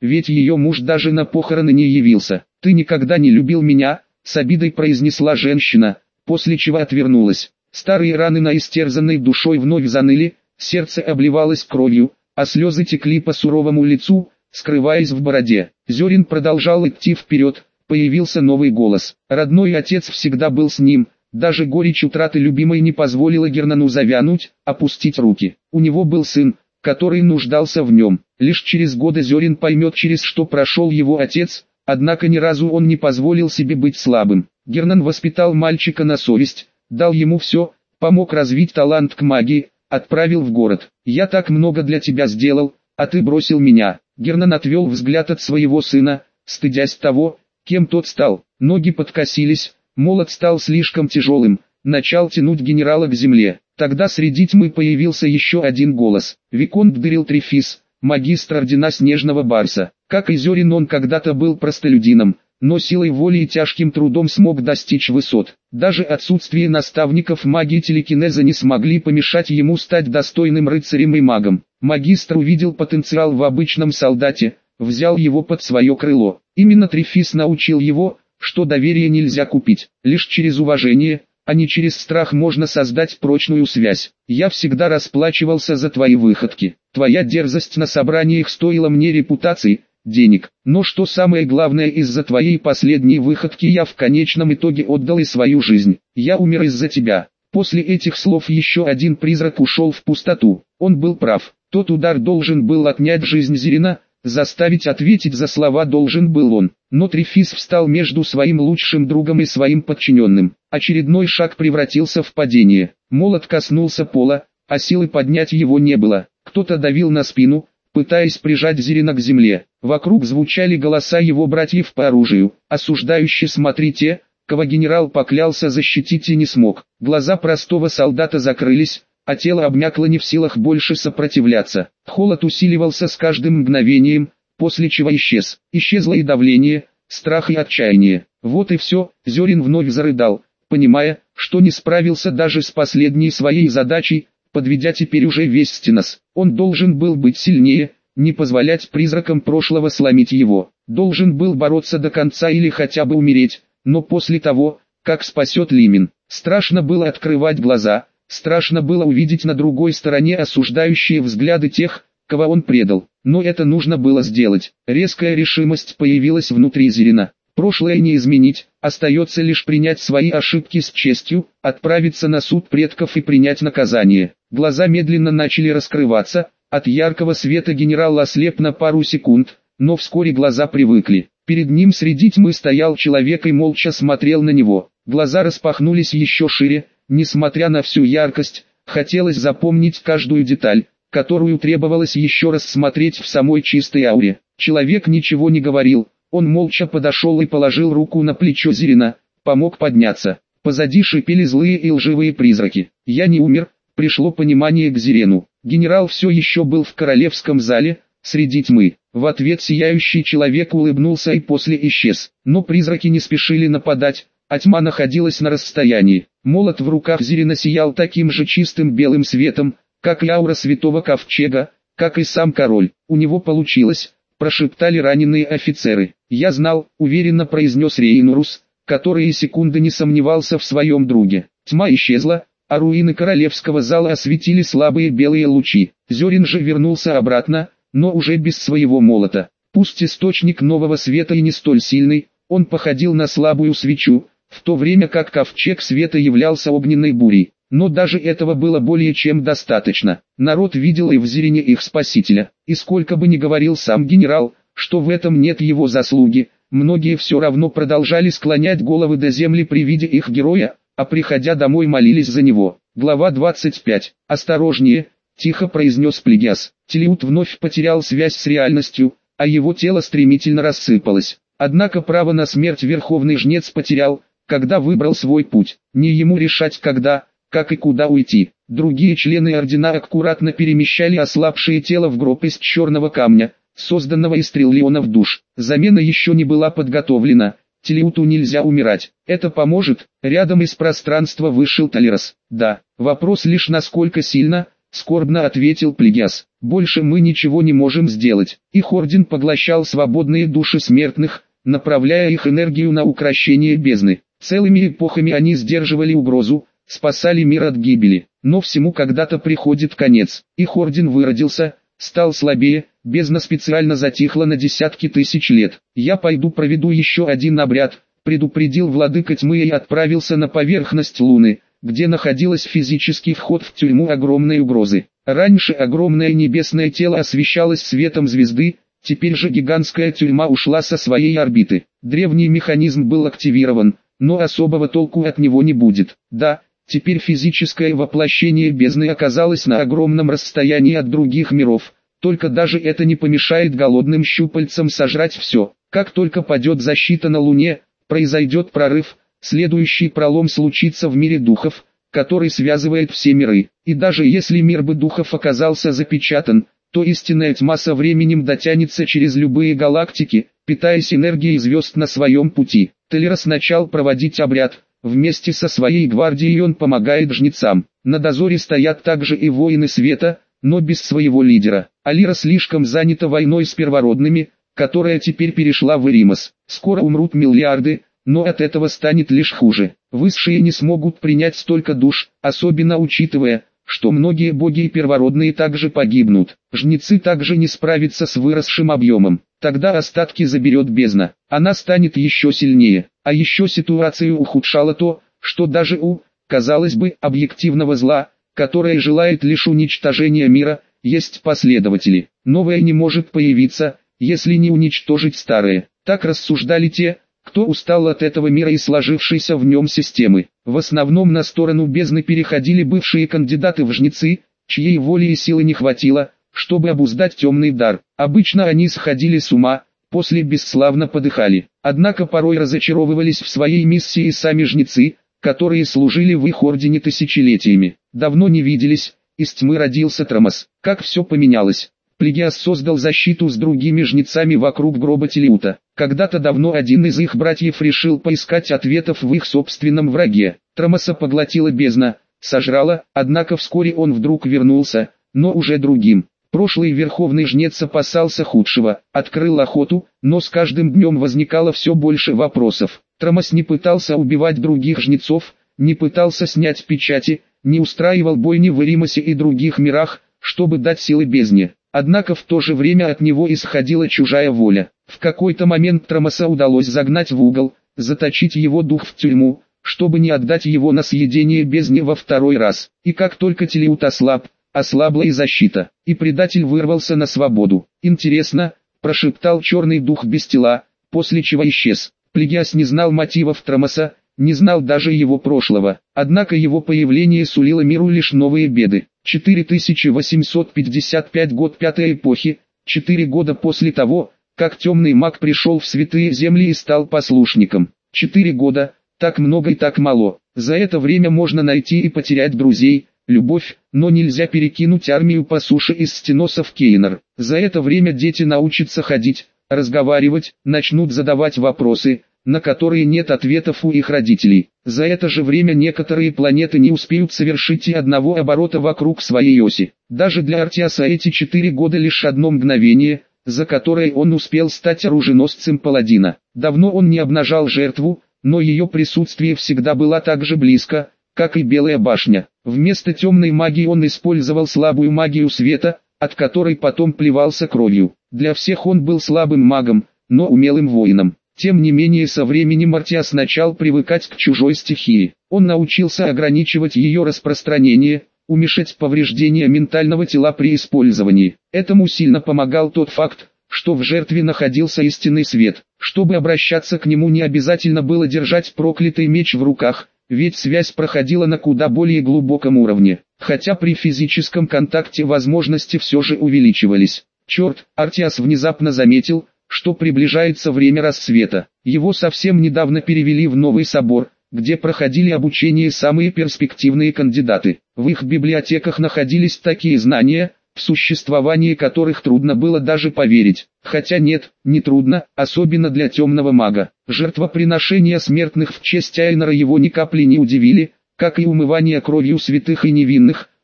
ведь ее муж даже на похороны не явился. «Ты никогда не любил меня», — с обидой произнесла женщина, после чего отвернулась. Старые раны на истерзанной душой вновь заныли, сердце обливалось кровью, а слезы текли по суровому лицу, скрываясь в бороде. Зёрин продолжал идти вперед, появился новый голос. Родной отец всегда был с ним, даже горечь утраты любимой не позволила Гернану завянуть, опустить руки. У него был сын, который нуждался в нем. Лишь через годы Зёрин поймет, через что прошел его отец, однако ни разу он не позволил себе быть слабым. Гернан воспитал мальчика на совесть, дал ему все, помог развить талант к магии, отправил в город. «Я так много для тебя сделал, а ты бросил меня». Гернан отвел взгляд от своего сына, стыдясь того, кем тот стал. Ноги подкосились, молот стал слишком тяжелым, начал тянуть генерала к земле. Тогда среди тьмы появился еще один голос. Виконт Дэрил Трефис, магистр ордена Снежного Барса. Как и Зёрин, он когда-то был простолюдином, но силой воли и тяжким трудом смог достичь высот. Даже отсутствие наставников магии телекинеза не смогли помешать ему стать достойным рыцарем и магом. Магистр увидел потенциал в обычном солдате, взял его под свое крыло. Именно Трефис научил его, что доверие нельзя купить. Лишь через уважение, а не через страх можно создать прочную связь. Я всегда расплачивался за твои выходки. Твоя дерзость на собраниях стоила мне репутации, денег. Но что самое главное, из-за твоей последней выходки я в конечном итоге отдал и свою жизнь. Я умер из-за тебя. После этих слов еще один призрак ушел в пустоту. Он был прав. Тот удар должен был отнять жизнь Зерина, заставить ответить за слова должен был он. Но Трефис встал между своим лучшим другом и своим подчиненным. Очередной шаг превратился в падение. Молот коснулся пола, а силы поднять его не было. Кто-то давил на спину, пытаясь прижать Зерина к земле. Вокруг звучали голоса его братьев по оружию. Осуждающие «смотрите», кого генерал поклялся защитить и не смог. Глаза простого солдата закрылись, а тело обмякло, не в силах больше сопротивляться. Холод усиливался с каждым мгновением, после чего исчез. Исчезло и давление, страх и отчаяние. Вот и все, Зёрин вновь зарыдал, понимая, что не справился даже с последней своей задачей, подведя теперь уже весь Стенос. Он должен был быть сильнее, не позволять призракам прошлого сломить его. Должен был бороться до конца или хотя бы умереть, но после того, как спасет Лимин. Страшно было открывать глаза. Страшно было увидеть на другой стороне осуждающие взгляды тех, кого он предал. Но это нужно было сделать. Резкая решимость появилась внутри Зерина. Прошлое не изменить, остается лишь принять свои ошибки с честью, отправиться на суд предков и принять наказание. Глаза медленно начали раскрываться, от яркого света генерал ослеп на пару секунд, но вскоре глаза привыкли. Перед ним среди тьмы стоял человек и молча смотрел на него. Глаза распахнулись еще шире. Несмотря на всю яркость, хотелось запомнить каждую деталь, которую требовалось еще раз смотреть в самой чистой ауре. Человек ничего не говорил, он молча подошел и положил руку на плечо Зерина, помог подняться. Позади шипели злые и лживые призраки. «Я не умер», пришло понимание к Зерину. Генерал все еще был в королевском зале, среди тьмы. В ответ сияющий человек улыбнулся и после исчез. Но призраки не спешили нападать, а тьма находилась на расстоянии. Молот в руках Зерина сиял таким же чистым белым светом, как и аура святого ковчега, как и сам король. «У него получилось», — прошептали раненые офицеры. «Я знал», — уверенно произнес Рейнурус, который и секунды не сомневался в своем друге. Тьма исчезла, а руины королевского зала осветили слабые белые лучи. Зёрин же вернулся обратно, но уже без своего молота. Пусть источник нового света и не столь сильный, он походил на слабую свечу, в то время как ковчег света являлся огненной бурей. Но даже этого было более чем достаточно. Народ видел и в Зерине их спасителя. И сколько бы ни говорил сам генерал, что в этом нет его заслуги, многие все равно продолжали склонять головы до земли при виде их героя, а приходя домой молились за него. Глава двадцать пять. «Осторожнее», — тихо произнес Плегиас. Телиут вновь потерял связь с реальностью, а его тело стремительно рассыпалось. Однако право на смерть Верховный Жнец потерял, когда выбрал свой путь. Не ему решать когда, как и куда уйти. Другие члены ордена аккуратно перемещали ослабшее тело в гроб из черного камня, созданного из триллионов душ. Замена еще не была подготовлена. Телиуту нельзя умирать. Это поможет. Рядом из пространства вышел Талирос. Да, вопрос лишь насколько сильно, скорбно ответил Плегиас. Больше мы ничего не можем сделать. Их орден поглощал свободные души смертных, направляя их энергию на укрощение бездны. Целыми эпохами они сдерживали угрозу, спасали мир от гибели. Но всему когда-то приходит конец. Их орден выродился, стал слабее, бездна специально затихла на десятки тысяч лет. Я пойду проведу еще один обряд, предупредил владыка тьмы и отправился на поверхность Луны, где находилась физический вход в тюрьму огромной угрозы. Раньше огромное небесное тело освещалось светом звезды, теперь же гигантская тюрьма ушла со своей орбиты. Древний механизм был активирован, но особого толку от него не будет. Да, теперь физическое воплощение бездны оказалось на огромном расстоянии от других миров, только даже это не помешает голодным щупальцам сожрать все. Как только падет защита на Луне, произойдет прорыв, следующий пролом случится в мире духов, который связывает все миры. И даже если мир бы духов оказался запечатан, то истинная тьма со временем дотянется через любые галактики, питаясь энергией звезд на своем пути. Телерос начал проводить обряд. Вместе со своей гвардией он помогает жнецам. На дозоре стоят также и воины света, но без своего лидера. Алира слишком занята войной с первородными, которая теперь перешла в Эримос. Скоро умрут миллиарды, но от этого станет лишь хуже. Высшие не смогут принять столько душ, особенно учитывая, что многие боги и первородные также погибнут. Жнецы также не справятся с выросшим объемом. Тогда остатки заберет бездна. Она станет еще сильнее. А еще ситуацию ухудшало то, что даже у, казалось бы, объективного зла, которое желает лишь уничтожения мира, есть последователи. Новое не может появиться, если не уничтожить старое. Так рассуждали те, кто устал от этого мира и сложившейся в нем системы. В основном на сторону бездны переходили бывшие кандидаты в жнецы, чьей воли и силы не хватило, чтобы обуздать темный дар. Обычно они сходили с ума, после бесславно подыхали. Однако порой разочаровывались в своей миссии сами жнецы, которые служили в их ордене тысячелетиями. Давно не виделись, из тьмы родился Тромос. Как все поменялось. Плегиас создал защиту с другими жнецами вокруг гроба Телиута. Когда-то давно один из их братьев решил поискать ответов в их собственном враге. Тромоса поглотила бездна, сожрала, однако вскоре он вдруг вернулся, но уже другим. Прошлый верховный жнец опасался худшего, открыл охоту, но с каждым днем возникало все больше вопросов. Тромос не пытался убивать других жнецов, не пытался снять печати, не устраивал бойни в Эримосе и других мирах, чтобы дать силы бездне. Однако в то же время от него исходила чужая воля. В какой-то момент Тромоса удалось загнать в угол, заточить его дух в тюрьму, чтобы не отдать его на съедение бездне во второй раз. И как только Телиут ослаб, ослабла и защита, и предатель вырвался на свободу. «Интересно», – прошептал черный дух без тела, после чего исчез. Плегиас не знал мотивов Тромоса, не знал даже его прошлого, однако его появление сулило миру лишь новые беды. четыре тысячи восемьсот пятьдесят пятый год пятой эпохи, четыре года после того, как темный маг пришел в святые земли и стал послушником. Четыре года, так много и так мало. За это время можно найти и потерять друзей, любовь, но нельзя перекинуть армию по суше из Стеноса в Кейнер. За это время дети научатся ходить, разговаривать, начнут задавать вопросы, на которые нет ответов у их родителей. За это же время некоторые планеты не успеют совершить и одного оборота вокруг своей оси. Даже для Артиаса эти четыре года лишь одно мгновение, за которое он успел стать оруженосцем паладина. Давно он не обнажал жертву, но ее присутствие всегда было так же близко, как и Белая башня. Вместо темной магии он использовал слабую магию света, от которой потом плевался кровью. Для всех он был слабым магом, но умелым воином. Тем не менее со временем Артиас начал привыкать к чужой стихии. Он научился ограничивать ее распространение, уменьшать повреждения ментального тела при использовании. Этому сильно помогал тот факт, что в жертве находился истинный свет. Чтобы обращаться к нему не обязательно было держать проклятый меч в руках, ведь связь проходила на куда более глубоком уровне. Хотя при физическом контакте возможности все же увеличивались. Черт, Артиас внезапно заметил, что приближается время рассвета. Его совсем недавно перевели в новый собор, где проходили обучение самые перспективные кандидаты. В их библиотеках находились такие знания, в существование которых трудно было даже поверить. Хотя нет, не трудно, особенно для темного мага. Жертвоприношения смертных в честь Айнора его ни капли не удивили, как и умывание кровью святых и невинных,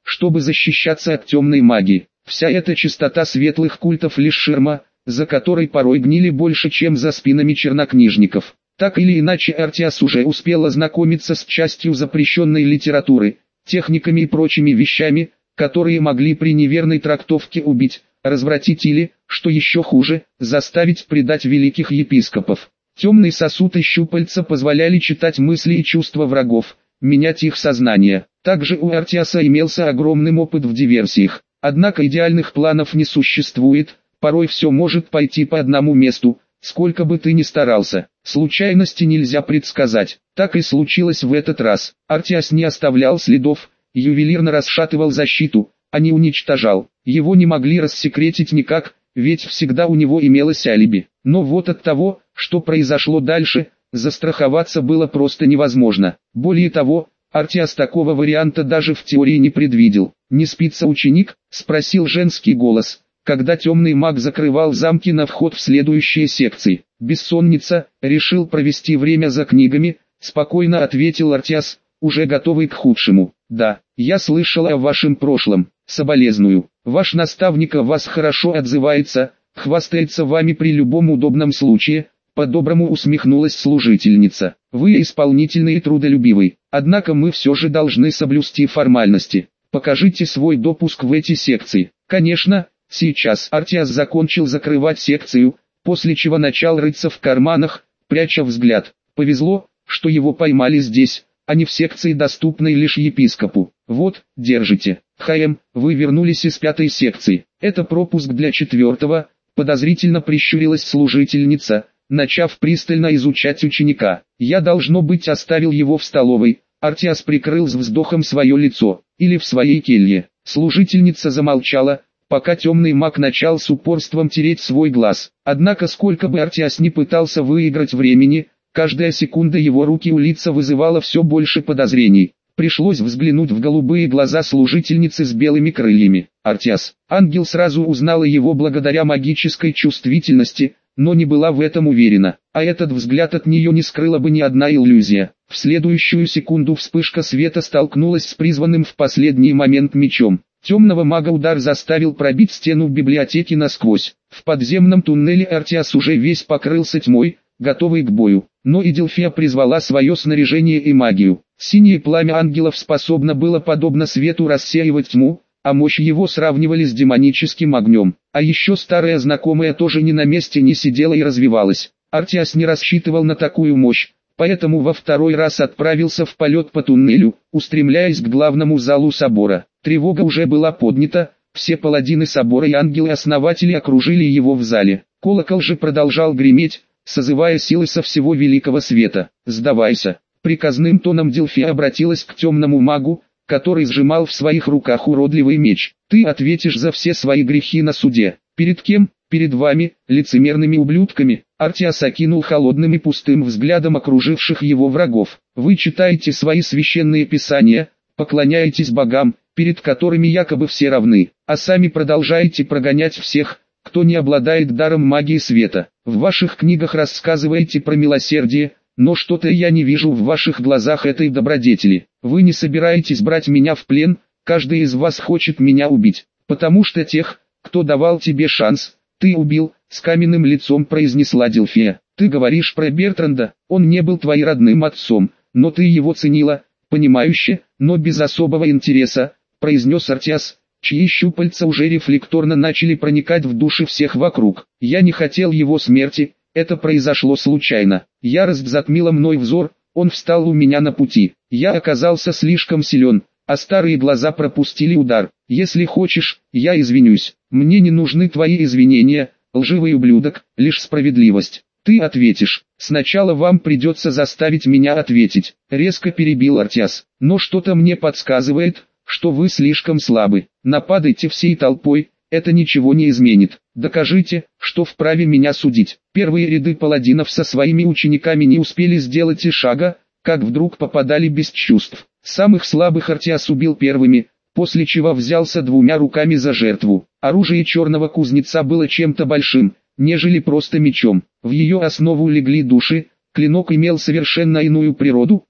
чтобы защищаться от темной магии. Вся эта чистота светлых культов лишь ширма, за которой порой гнили больше, чем за спинами чернокнижников. Так или иначе, Артиас уже успел ознакомиться с частью запрещенной литературы, техниками и прочими вещами, которые могли при неверной трактовке убить, развратить или, что еще хуже, заставить предать великих епископов. Темный сосуд и щупальца позволяли читать мысли и чувства врагов, менять их сознание. Также у Артиаса имелся огромный опыт в диверсиях. Однако идеальных планов не существует, порой все может пойти по одному месту, сколько бы ты ни старался. Случайности нельзя предсказать. Так и случилось в этот раз. Артиас не оставлял следов, ювелирно расшатывал защиту, а не уничтожал. Его не могли рассекретить никак, ведь всегда у него имелось алиби. Но вот от того, что произошло дальше, застраховаться было просто невозможно. Более того, Артиас такого варианта даже в теории не предвидел. «Не спится ученик?» – спросил женский голос, когда темный маг закрывал замки на вход в следующие секции. «Бессонница, решил провести время за книгами», – спокойно ответил Артиас, уже готовый к худшему. «Да, я слышал о вашем прошлом, соболезную. Ваш наставник о вас хорошо отзывается, хвастается вами при любом удобном случае», – по-доброму усмехнулась служительница. «Вы исполнительный и трудолюбивый, однако мы все же должны соблюсти формальности. Покажите свой допуск в эти секции». «Конечно, сейчас». Артиас закончил закрывать секцию, после чего начал рыться в карманах, пряча взгляд. Повезло, что его поймали здесь, а не в секции, доступной лишь епископу. «Вот, держите. Хаем, вы вернулись из пятой секции. Это пропуск для четвертого», подозрительно прищурилась служительница, начав пристально изучать ученика. «Я, должно быть, оставил его в столовой». Артиас прикрыл с вздохом свое лицо. «Или в своей келье». Служительница замолчала, пока темный маг начал с упорством тереть свой глаз. Однако сколько бы Артиас ни пытался выиграть времени, каждая секунда его руки у лица вызывала все больше подозрений. Пришлось взглянуть в голубые глаза служительницы с белыми крыльями. «Артиас». Ангел сразу узнала его благодаря магической чувствительности, но не была в этом уверена, а этот взгляд от нее не скрыла бы ни одна иллюзия. В следующую секунду вспышка света столкнулась с призванным в последний момент мечом. Темного мага удар заставил пробить стену библиотеки насквозь. В подземном туннеле Артиас уже весь покрылся тьмой, готовый к бою. Но и Дельфия призвала свое снаряжение и магию. Синее пламя ангелов способно было подобно свету рассеивать тьму, а мощь его сравнивали с демоническим огнем. А еще старая знакомая тоже ни на месте не сидела и развивалась. Артиас не рассчитывал на такую мощь, поэтому во второй раз отправился в полет по туннелю, устремляясь к главному залу собора. Тревога уже была поднята, все паладины собора и ангелы-основатели окружили его в зале. Колокол же продолжал греметь, созывая силы со всего великого света. «Сдавайся!» Приказным тоном Дельфия обратилась к темному магу, который сжимал в своих руках уродливый меч. «Ты ответишь за все свои грехи на суде». «Перед кем?» «Перед вами, лицемерными ублюдками». Артиас окинул холодным и пустым взглядом окруживших его врагов. «Вы читаете свои священные писания, поклоняетесь богам, перед которыми якобы все равны, а сами продолжаете прогонять всех, кто не обладает даром магии света. В ваших книгах рассказываете про милосердие, но что-то я не вижу в ваших глазах этой добродетели. Вы не собираетесь брать меня в плен, каждый из вас хочет меня убить, потому что тех, кто давал тебе шанс, ты убил», — с каменным лицом произнесла Дельфия. «Ты говоришь про Бертранда, он не был твоим родным отцом, но ты его ценила, понимающе, но без особого интереса», — произнес Артиас, чьи щупальца уже рефлекторно начали проникать в души всех вокруг. «Я не хотел его смерти, это произошло случайно. Ярость затмила мной взор, он встал у меня на пути. Я оказался слишком силен, а старые глаза пропустили удар. Если хочешь, я извинюсь. Мне не нужны твои извинения, лживый ублюдок, лишь справедливость. Ты ответишь. Сначала вам придется заставить меня ответить», — резко перебил Артиас. «Но что-то мне подсказывает, что вы слишком слабы. Нападайте всей толпой, это ничего не изменит. Докажите, что вправе меня судить». Первые ряды паладинов со своими учениками не успели сделать и шага, как вдруг попадали без чувств. Самых слабых Артиас убил первыми, после чего взялся двумя руками за жертву. Оружие черного кузнеца было чем-то большим, нежели просто мечом. В ее основу легли души, клинок имел совершенно иную природу, он,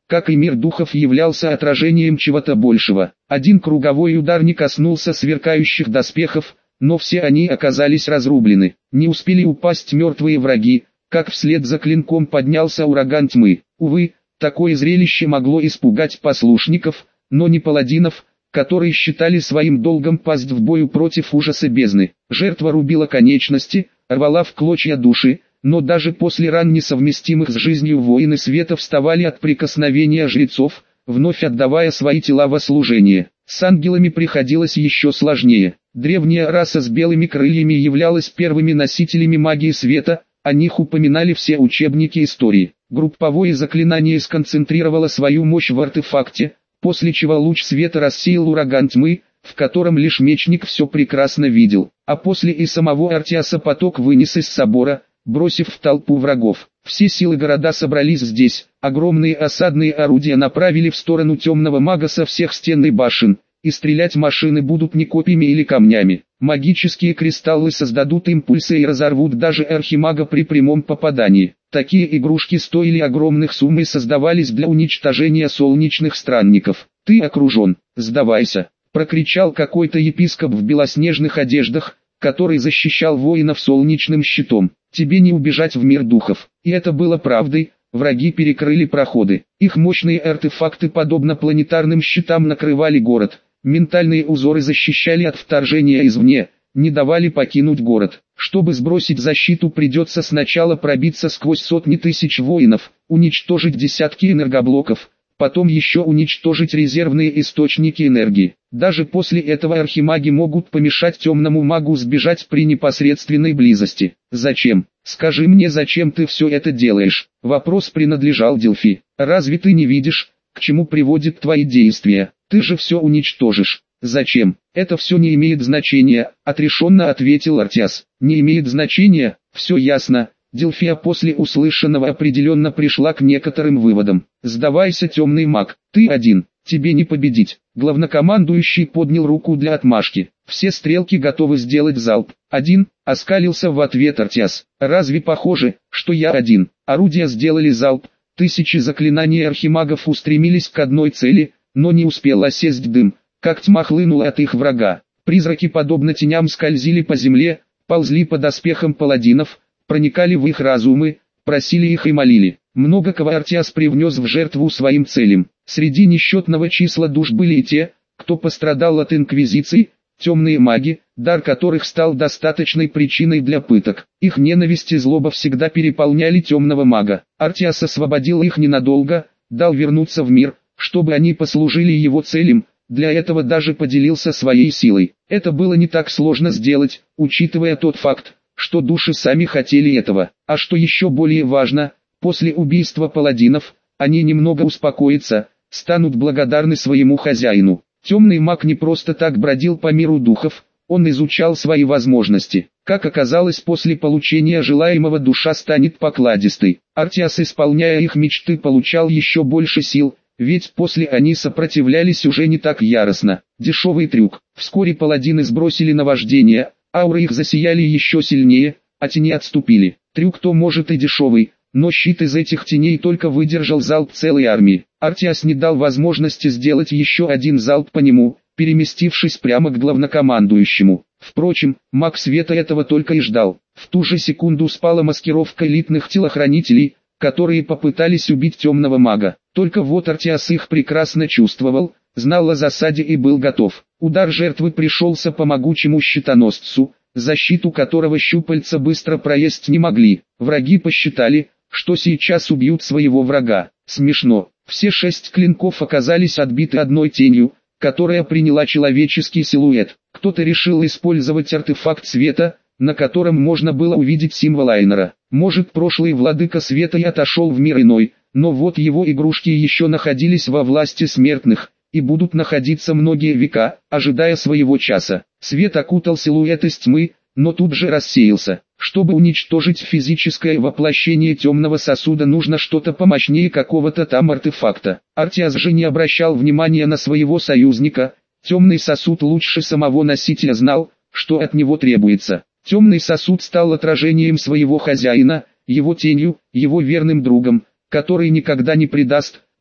как и мир духов, являлся отражением чего-то большего. Один круговой удар не коснулся сверкающих доспехов, но все они оказались разрублены. Не успели упасть мертвые враги, как вслед за клинком поднялся ураган тьмы. Увы, такое зрелище могло испугать послушников, но не паладинов, которые считали своим долгом пасть в бою против ужаса бездны. Жертва рубила конечности, рвала в клочья души, но даже после ран, несовместимых с жизнью, воины света вставали от прикосновения жрецов, вновь отдавая свои тела во служение. С ангелами приходилось еще сложнее. Древняя раса с белыми крыльями являлась первыми носителями магии света, о них упоминали все учебники истории. Групповое заклинание сконцентрировало свою мощь в артефакте, после чего луч света рассеял ураган тьмы, в котором лишь мечник все прекрасно видел, а после и самого Артиаса поток вынес из собора, бросив в толпу врагов. Все силы города собрались здесь, огромные осадные орудия направили в сторону темного мага со всех стен и башен, и стрелять машины будут не копьями или камнями. Магические кристаллы создадут импульсы и разорвут даже архимага при прямом попадании. Такие игрушки стоили огромных сумм и создавались для уничтожения солнечных странников. «Ты окружен, сдавайся!» — прокричал какой-то епископ в белоснежных одеждах, который защищал воинов солнечным щитом. «Тебе не убежать в мир духов». И это было правдой. Враги перекрыли проходы. Их мощные артефакты, подобно планетарным щитам, накрывали город. Ментальные узоры защищали от вторжения извне, не давали покинуть город. Чтобы сбросить защиту, придется сначала пробиться сквозь сотни тысяч воинов, уничтожить десятки энергоблоков, потом еще уничтожить резервные источники энергии. Даже после этого архимаги могут помешать темному магу сбежать при непосредственной близости. «Зачем? Скажи мне, зачем ты все это делаешь?» Вопрос принадлежал Делфи. «Разве ты не видишь, к чему приводят твои действия? Ты же все уничтожишь». «Зачем? Это все не имеет значения», — отрешенно ответил Артиас. «Не имеет значения, все ясно». Делфия после услышанного определенно пришла к некоторым выводам. «Сдавайся, темный маг, ты один, тебе не победить». Главнокомандующий поднял руку для отмашки. «Все стрелки готовы сделать залп». «Один», — оскалился в ответ Артиас. «Разве похоже, что я один?» Орудия сделали залп. Тысячи заклинаний архимагов устремились к одной цели, но не успел осесть дым, как тьма хлынула от их врага. Призраки, подобно теням, скользили по земле, ползли по доспехам паладинов, проникали в их разумы, просили их и молили. Много кого Артиас привнес в жертву своим целям. Среди несчетного числа душ были и те, кто пострадал от инквизиции, темные маги, дар которых стал достаточной причиной для пыток. Их ненависть и злоба всегда переполняли темного мага. Артиас освободил их ненадолго, дал вернуться в мир, чтобы они послужили его целям. Для этого даже поделился своей силой. Это было не так сложно сделать, учитывая тот факт, что души сами хотели этого. А что еще более важно, после убийства паладинов, они немного успокоятся, станут благодарны своему хозяину. Темный маг не просто так бродил по миру духов, он изучал свои возможности. Как оказалось, после получения желаемого душа станет покладистой. Артиас, исполняя их мечты, получал еще больше сил, ведь после они сопротивлялись уже не так яростно. Дешевый трюк. Вскоре паладины сбросили наваждение, ауры их засияли еще сильнее, а тени отступили. Трюк то может и дешевый, но щит из этих теней только выдержал залп целой армии. Артиас не дал возможности сделать еще один залп по нему, переместившись прямо к главнокомандующему. Впрочем, маг света этого только и ждал. В ту же секунду спала маскировка элитных телохранителей, которые попытались убить темного мага. Только вот Артиас их прекрасно чувствовал, знал о засаде и был готов. Удар жертвы пришелся по могучему щитоносцу, защиту которого щупальца быстро проесть не могли. Враги посчитали, что сейчас убьют своего врага. Смешно. Все шесть клинков оказались отбиты одной тенью, которая приняла человеческий силуэт. Кто-то решил использовать артефакт света, на котором можно было увидеть символ Айнора. Может, прошлый владыка света и отошел в мир иной, но вот его игрушки еще находились во власти смертных, и будут находиться многие века, ожидая своего часа. Свет окутал силуэт из тьмы, но тут же рассеялся. Чтобы уничтожить физическое воплощение темного сосуда, нужно что-то помощнее какого-то там артефакта. Артиас же не обращал внимания на своего союзника. Темный сосуд лучше самого носителя знал, что от него требуется. Темный сосуд стал отражением своего хозяина, его тенью, его верным другом, который никогда не предаст,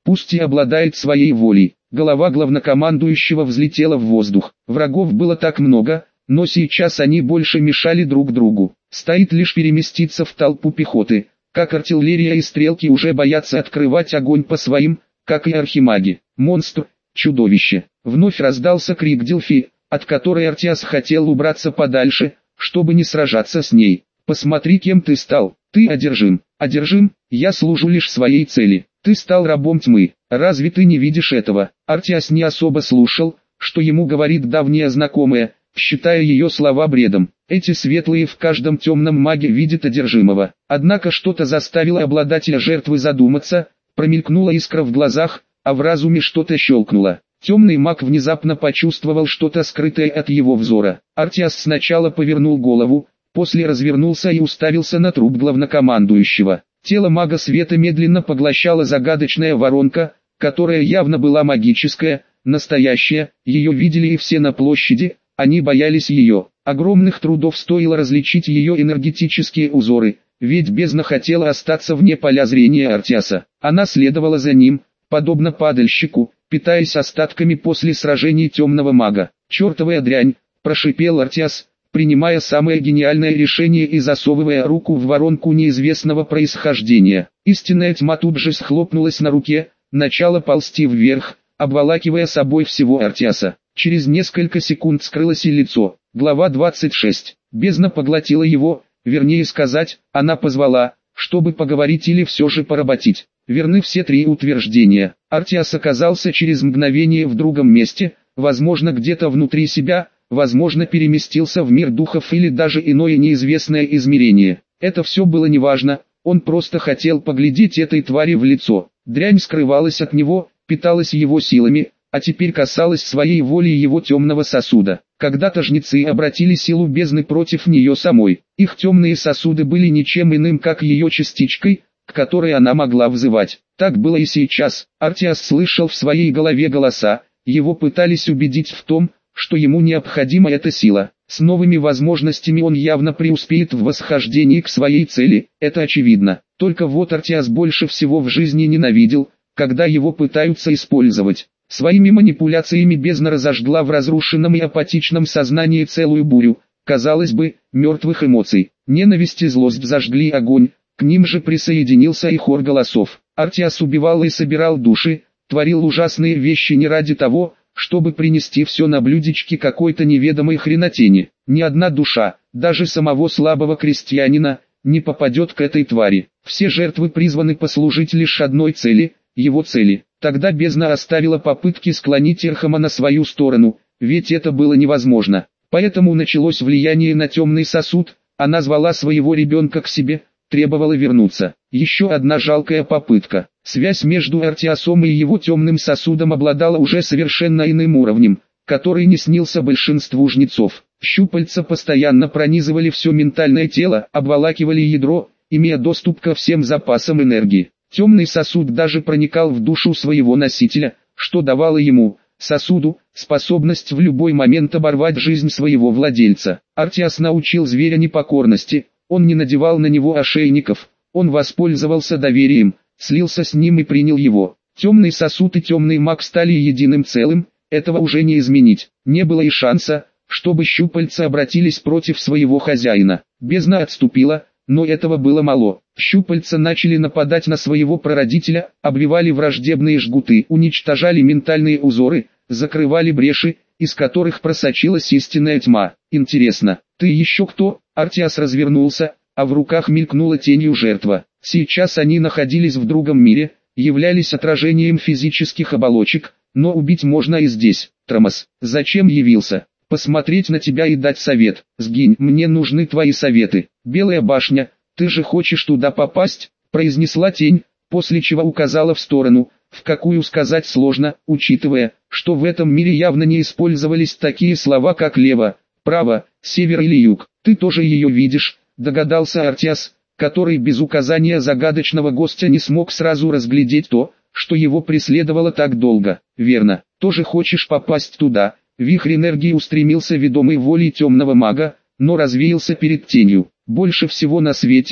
пусть и обладает своей волей. Голова главнокомандующего взлетела в воздух. Врагов было так много, но сейчас они больше мешали друг другу. Стоит лишь переместиться в толпу пехоты, как артиллерия и стрелки уже боятся открывать огонь по своим, как и архимаги. Монстр, чудовище. Вновь раздался крик Дилфи, от которой Артиас хотел убраться подальше, чтобы не сражаться с ней. «Посмотри, кем ты стал. Ты одержим. Одержим? Я служу лишь своей цели. Ты стал рабом тьмы. Разве ты не видишь этого?» Артиас не особо слушал, что ему говорит давняя знакомая, считая ее слова бредом. Эти светлые в каждом темном маге видят одержимого. Однако что-то заставило обладателя жертвы задуматься, промелькнула искра в глазах, а в разуме что-то щелкнуло. Темный маг внезапно почувствовал что-то скрытое от его взора. Артиас сначала повернул голову, после развернулся и уставился на труп главнокомандующего. Тело мага света медленно поглощала загадочная воронка, которая явно была магическая, настоящая, ее видели и все на площади, они боялись ее. Огромных трудов стоило различить ее энергетические узоры, ведь бездна хотела остаться вне поля зрения Артиаса. Она следовала за ним, подобно падальщику, питаясь остатками после сражений темного мага. «Чертовая дрянь!» – прошипел Артиас, принимая самое гениальное решение и засовывая руку в воронку неизвестного происхождения. Истинная тьма тут же схлопнулась на руке, начала ползти вверх, обволакивая собой всего Артиаса. Через несколько секунд скрылось и лицо. Глава двадцать шесть. Бездна поглотила его, вернее сказать, она позвала, чтобы поговорить или все же поработить. Верны все три утверждения. Артиас оказался через мгновение в другом месте, возможно где-то внутри себя, возможно переместился в мир духов или даже иное неизвестное измерение. Это все было неважно, он просто хотел поглядеть этой твари в лицо. Дрянь скрывалась от него, питалась его силами, а теперь касалась своей воли его темного сосуда. Когда-то жнецы обратили силу бездны против нее самой. Их темные сосуды были ничем иным, как ее частичкой, к которой она могла взывать. Так было и сейчас. Артиас слышал в своей голове голоса, его пытались убедить в том, что ему необходима эта сила. С новыми возможностями он явно преуспеет в восхождении к своей цели, это очевидно. Только вот Артиас больше всего в жизни ненавидел, когда его пытаются использовать. Своими манипуляциями бездна разожгла в разрушенном и апатичном сознании целую бурю, казалось бы, мертвых эмоций. Ненависть и злость зажгли огонь, к ним же присоединился и хор голосов. Артиас убивал и собирал души, творил ужасные вещи не ради того, чтобы принести все на блюдечке какой-то неведомой хренотени. Ни одна душа, даже самого слабого крестьянина, не попадет к этой твари. Все жертвы призваны послужить лишь одной цели, его цели. Тогда бездна оставила попытки склонить Эрхама на свою сторону, ведь это было невозможно. Поэтому началось влияние на темный сосуд, она звала своего ребенка к себе, требовала вернуться. Еще одна жалкая попытка. Связь между Артиасом и его темным сосудом обладала уже совершенно иным уровнем, который не снился большинству жнецов. Щупальца постоянно пронизывали все ментальное тело, обволакивали ядро, имея доступ ко всем запасам энергии. Темный сосуд даже проникал в душу своего носителя, что давало ему, сосуду, способность в любой момент оборвать жизнь своего владельца. Артиас научил зверя непокорности, он не надевал на него ошейников, он воспользовался доверием, слился с ним и принял его. Темный сосуд и темный маг стали единым целым, этого уже не изменить. Не было и шанса, чтобы щупальца обратились против своего хозяина. Бездна отступила, но этого было мало. Щупальца начали нападать на своего прародителя, обвивали враждебные жгуты, уничтожали ментальные узоры, закрывали бреши, из которых просочилась истинная тьма. Интересно, ты еще кто? Артиас развернулся, а в руках мелькнула тенью жертва. Сейчас они находились в другом мире, являлись отражением физических оболочек, но убить можно и здесь. Тормоз, зачем явился? Посмотреть на тебя и дать совет. Сгинь, мне нужны твои советы. Белая башня, ты же хочешь туда попасть? Произнесла тень, после чего указала в сторону, в какую сказать сложно, учитывая, что в этом мире явно не использовались такие слова как лево, право, север или юг. Ты тоже ее видишь, догадался Артиас, который без указания загадочного гостя не смог сразу разглядеть то, что его преследовало так долго. Верно, тоже хочешь попасть туда? Вихрь энергии устремился ведомый волей темного мага, но развеялся перед тенью. Больше всего на свете,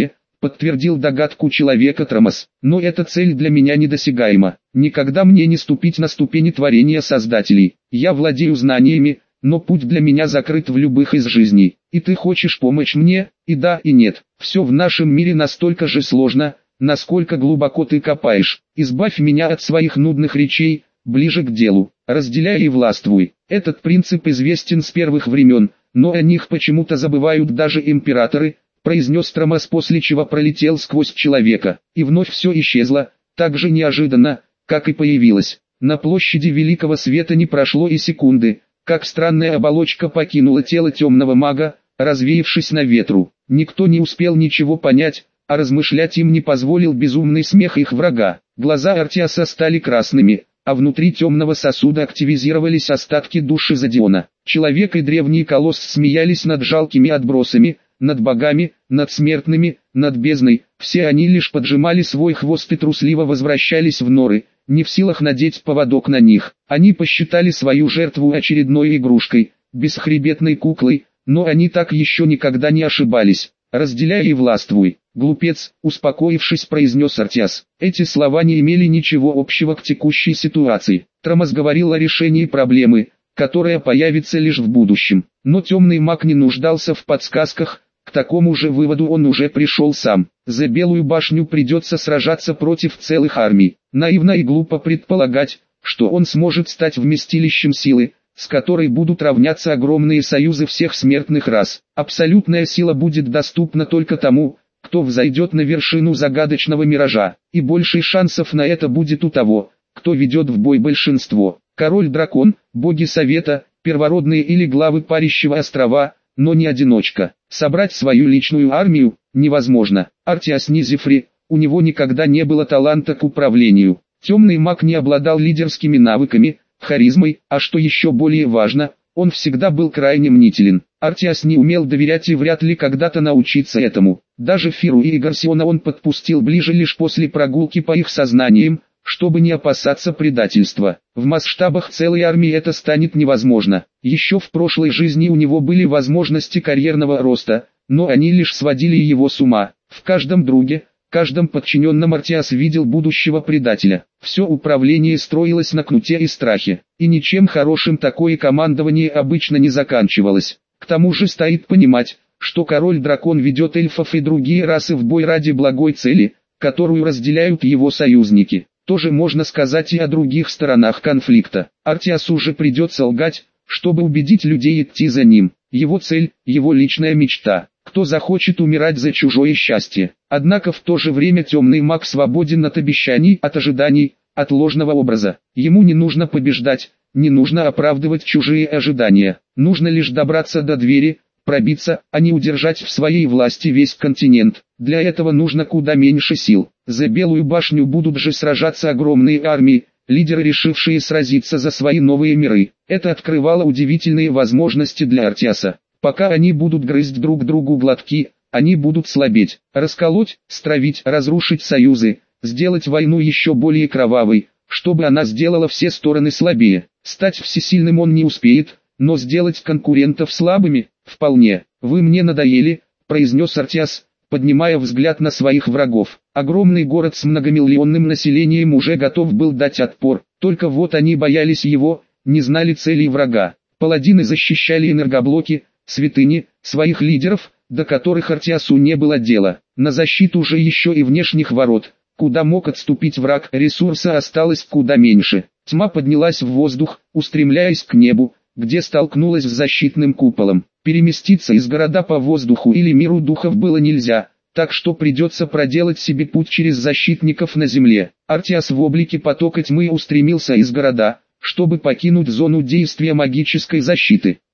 подтвердил догадку человека Тромос. Но эта цель для меня недосягаема. Никогда мне не ступить на ступени творения создателей. Я владею знаниями, но путь для меня закрыт в любых из жизней. И ты хочешь помочь мне? И да, и нет. Все в нашем мире настолько же сложно, насколько глубоко ты копаешь. Избавь меня от своих нудных речей, ближе к делу. Разделяй и властвуй. Этот принцип известен с первых времен, но о них почему-то забывают даже императоры, произнес Тромос, после чего пролетел сквозь человека. И вновь все исчезло, так же неожиданно, как и появилось. На площади Великого Света не прошло и секунды, как странная оболочка покинула тело темного мага, развеявшись на ветру. Никто не успел ничего понять, а размышлять им не позволил безумный смех их врага. Глаза Артиаса стали красными, а внутри темного сосуда активизировались остатки души Зодиона. Человек и древний колосс смеялись над жалкими отбросами, над богами, над смертными, над бездной. Все они лишь поджимали свой хвост и трусливо возвращались в норы, не в силах надеть поводок на них. Они посчитали свою жертву очередной игрушкой, бесхребетной куклой, но они так еще никогда не ошибались. «Разделяй и властвуй, глупец», успокоившись, произнес Артиас. Эти слова не имели ничего общего к текущей ситуации. Тромос говорил о решении проблемы, которая появится лишь в будущем. Но темный маг не нуждался в подсказках, к такому же выводу он уже пришел сам. За Белую башню придется сражаться против целых армий. Наивно и глупо предполагать, что он сможет стать вместилищем силы, с которой будут равняться огромные союзы всех смертных рас. Абсолютная сила будет доступна только тому, кто взойдет на вершину загадочного миража, и больше шансов на это будет у того, кто ведет в бой большинство. Король-дракон, боги совета, первородные или главы парящего острова, но не одиночка. Собрать свою личную армию невозможно. Артиас не Зефри, у него никогда не было таланта к управлению. Темный маг не обладал лидерскими навыками, харизмой, а что еще более важно, он всегда был крайне мнителен. Артиас не умел доверять и вряд ли когда-то научиться этому. Даже Фиру и Гарсиона он подпустил ближе лишь после прогулки по их сознаниям, чтобы не опасаться предательства. В масштабах целой армии это станет невозможно. Еще в прошлой жизни у него были возможности карьерного роста, но они лишь сводили его с ума. В каждом друге, каждом подчиненном Артиас видел будущего предателя. Все управление строилось на кнуте и страхе, и ничем хорошим такое командование обычно не заканчивалось. К тому же стоит понимать, что король-дракон ведет эльфов и другие расы в бой ради благой цели, которую разделяют его союзники. Тоже можно сказать и о других сторонах конфликта. Артиасу же придется лгать, чтобы убедить людей идти за ним. Его цель, его личная мечта. Кто захочет умирать за чужое счастье? Однако в то же время темный маг свободен от обещаний, от ожиданий, от ложного образа. Ему не нужно побеждать, не нужно оправдывать чужие ожидания. Нужно лишь добраться до двери, пробиться, а не удержать в своей власти весь континент. Для этого нужно куда меньше сил. За Белую башню будут же сражаться огромные армии, лидеры, решившие сразиться за свои новые миры. Это открывало удивительные возможности для Артиаса. Пока они будут грызть друг другу глотки, они будут слабеть, расколоть, стравить, разрушить союзы, сделать войну еще более кровавой, чтобы она сделала все стороны слабее. Стать всесильным он не успеет, но сделать конкурентов слабыми – вполне. «Вы мне надоели», – произнес Артиас, поднимая взгляд на своих врагов. Огромный город с многомиллионным населением уже готов был дать отпор, только вот они боялись его, не знали целей врага. Паладины защищали энергоблоки, святыни, своих лидеров, до которых Артиасу не было дела. На защиту же еще и внешних ворот, куда мог отступить враг, ресурса осталось куда меньше. Тьма поднялась в воздух, устремляясь к небу, где столкнулась с защитным куполом. Переместиться из города по воздуху или миру духов было нельзя, так что придется проделать себе путь через защитников на земле. Артиас в облике потока тьмы устремился из города, чтобы покинуть зону действия магической защиты.